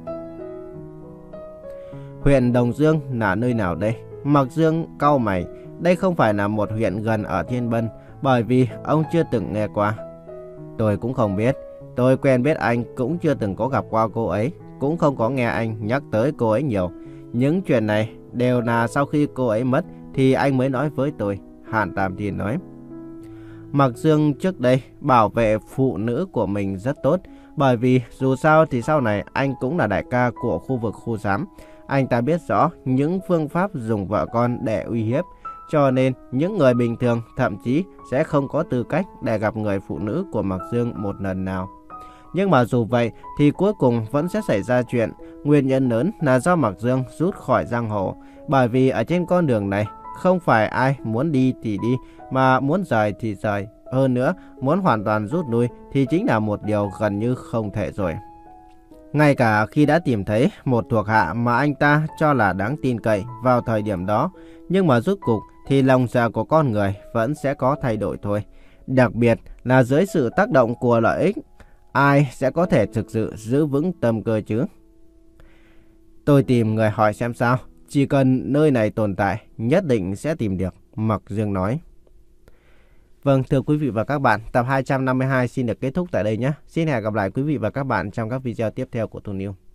Huyện Đồng Dương là nơi nào đây? Mạc Dương cau mày, đây không phải là một huyện gần ở Thiên Bân, bởi vì ông chưa từng nghe qua. Tôi cũng không biết, tôi quen biết anh cũng chưa từng có gặp qua cô ấy, cũng không có nghe anh nhắc tới cô ấy nhiều. Những chuyện này đều là sau khi cô ấy mất thì anh mới nói với tôi, Hàn Tam Thiên nói. Mạc Dương trước đây bảo vệ phụ nữ của mình rất tốt, bởi vì dù sao thì sau này anh cũng là đại ca của khu vực khu xám. Anh ta biết rõ những phương pháp dùng vợ con để uy hiếp, cho nên những người bình thường thậm chí sẽ không có tư cách để gặp người phụ nữ của Mạc Dương một lần nào. Nhưng mà dù vậy thì cuối cùng vẫn sẽ xảy ra chuyện. Nguyên nhân lớn là do Mạc Dương rút khỏi giang hồ, bởi vì ở trên con đường này không phải ai muốn đi thì đi, mà muốn rời thì rời. Hơn nữa, muốn hoàn toàn rút lui thì chính là một điều gần như không thể rồi. Ngay cả khi đã tìm thấy một thuộc hạ mà anh ta cho là đáng tin cậy vào thời điểm đó, nhưng mà rốt cục thì lòng dạ của con người vẫn sẽ có thay đổi thôi. Đặc biệt là dưới sự tác động của lợi ích, ai sẽ có thể thực sự giữ vững tâm cơ chứ? Tôi tìm người hỏi xem sao, chỉ cần nơi này tồn tại, nhất định sẽ tìm được, Mạc Dương nói. Vâng, thưa quý vị và các bạn, tập hai trăm năm mươi hai xin được kết thúc tại đây nhé. Xin hẹn gặp lại quý vị và các bạn trong các video tiếp theo của Tony News.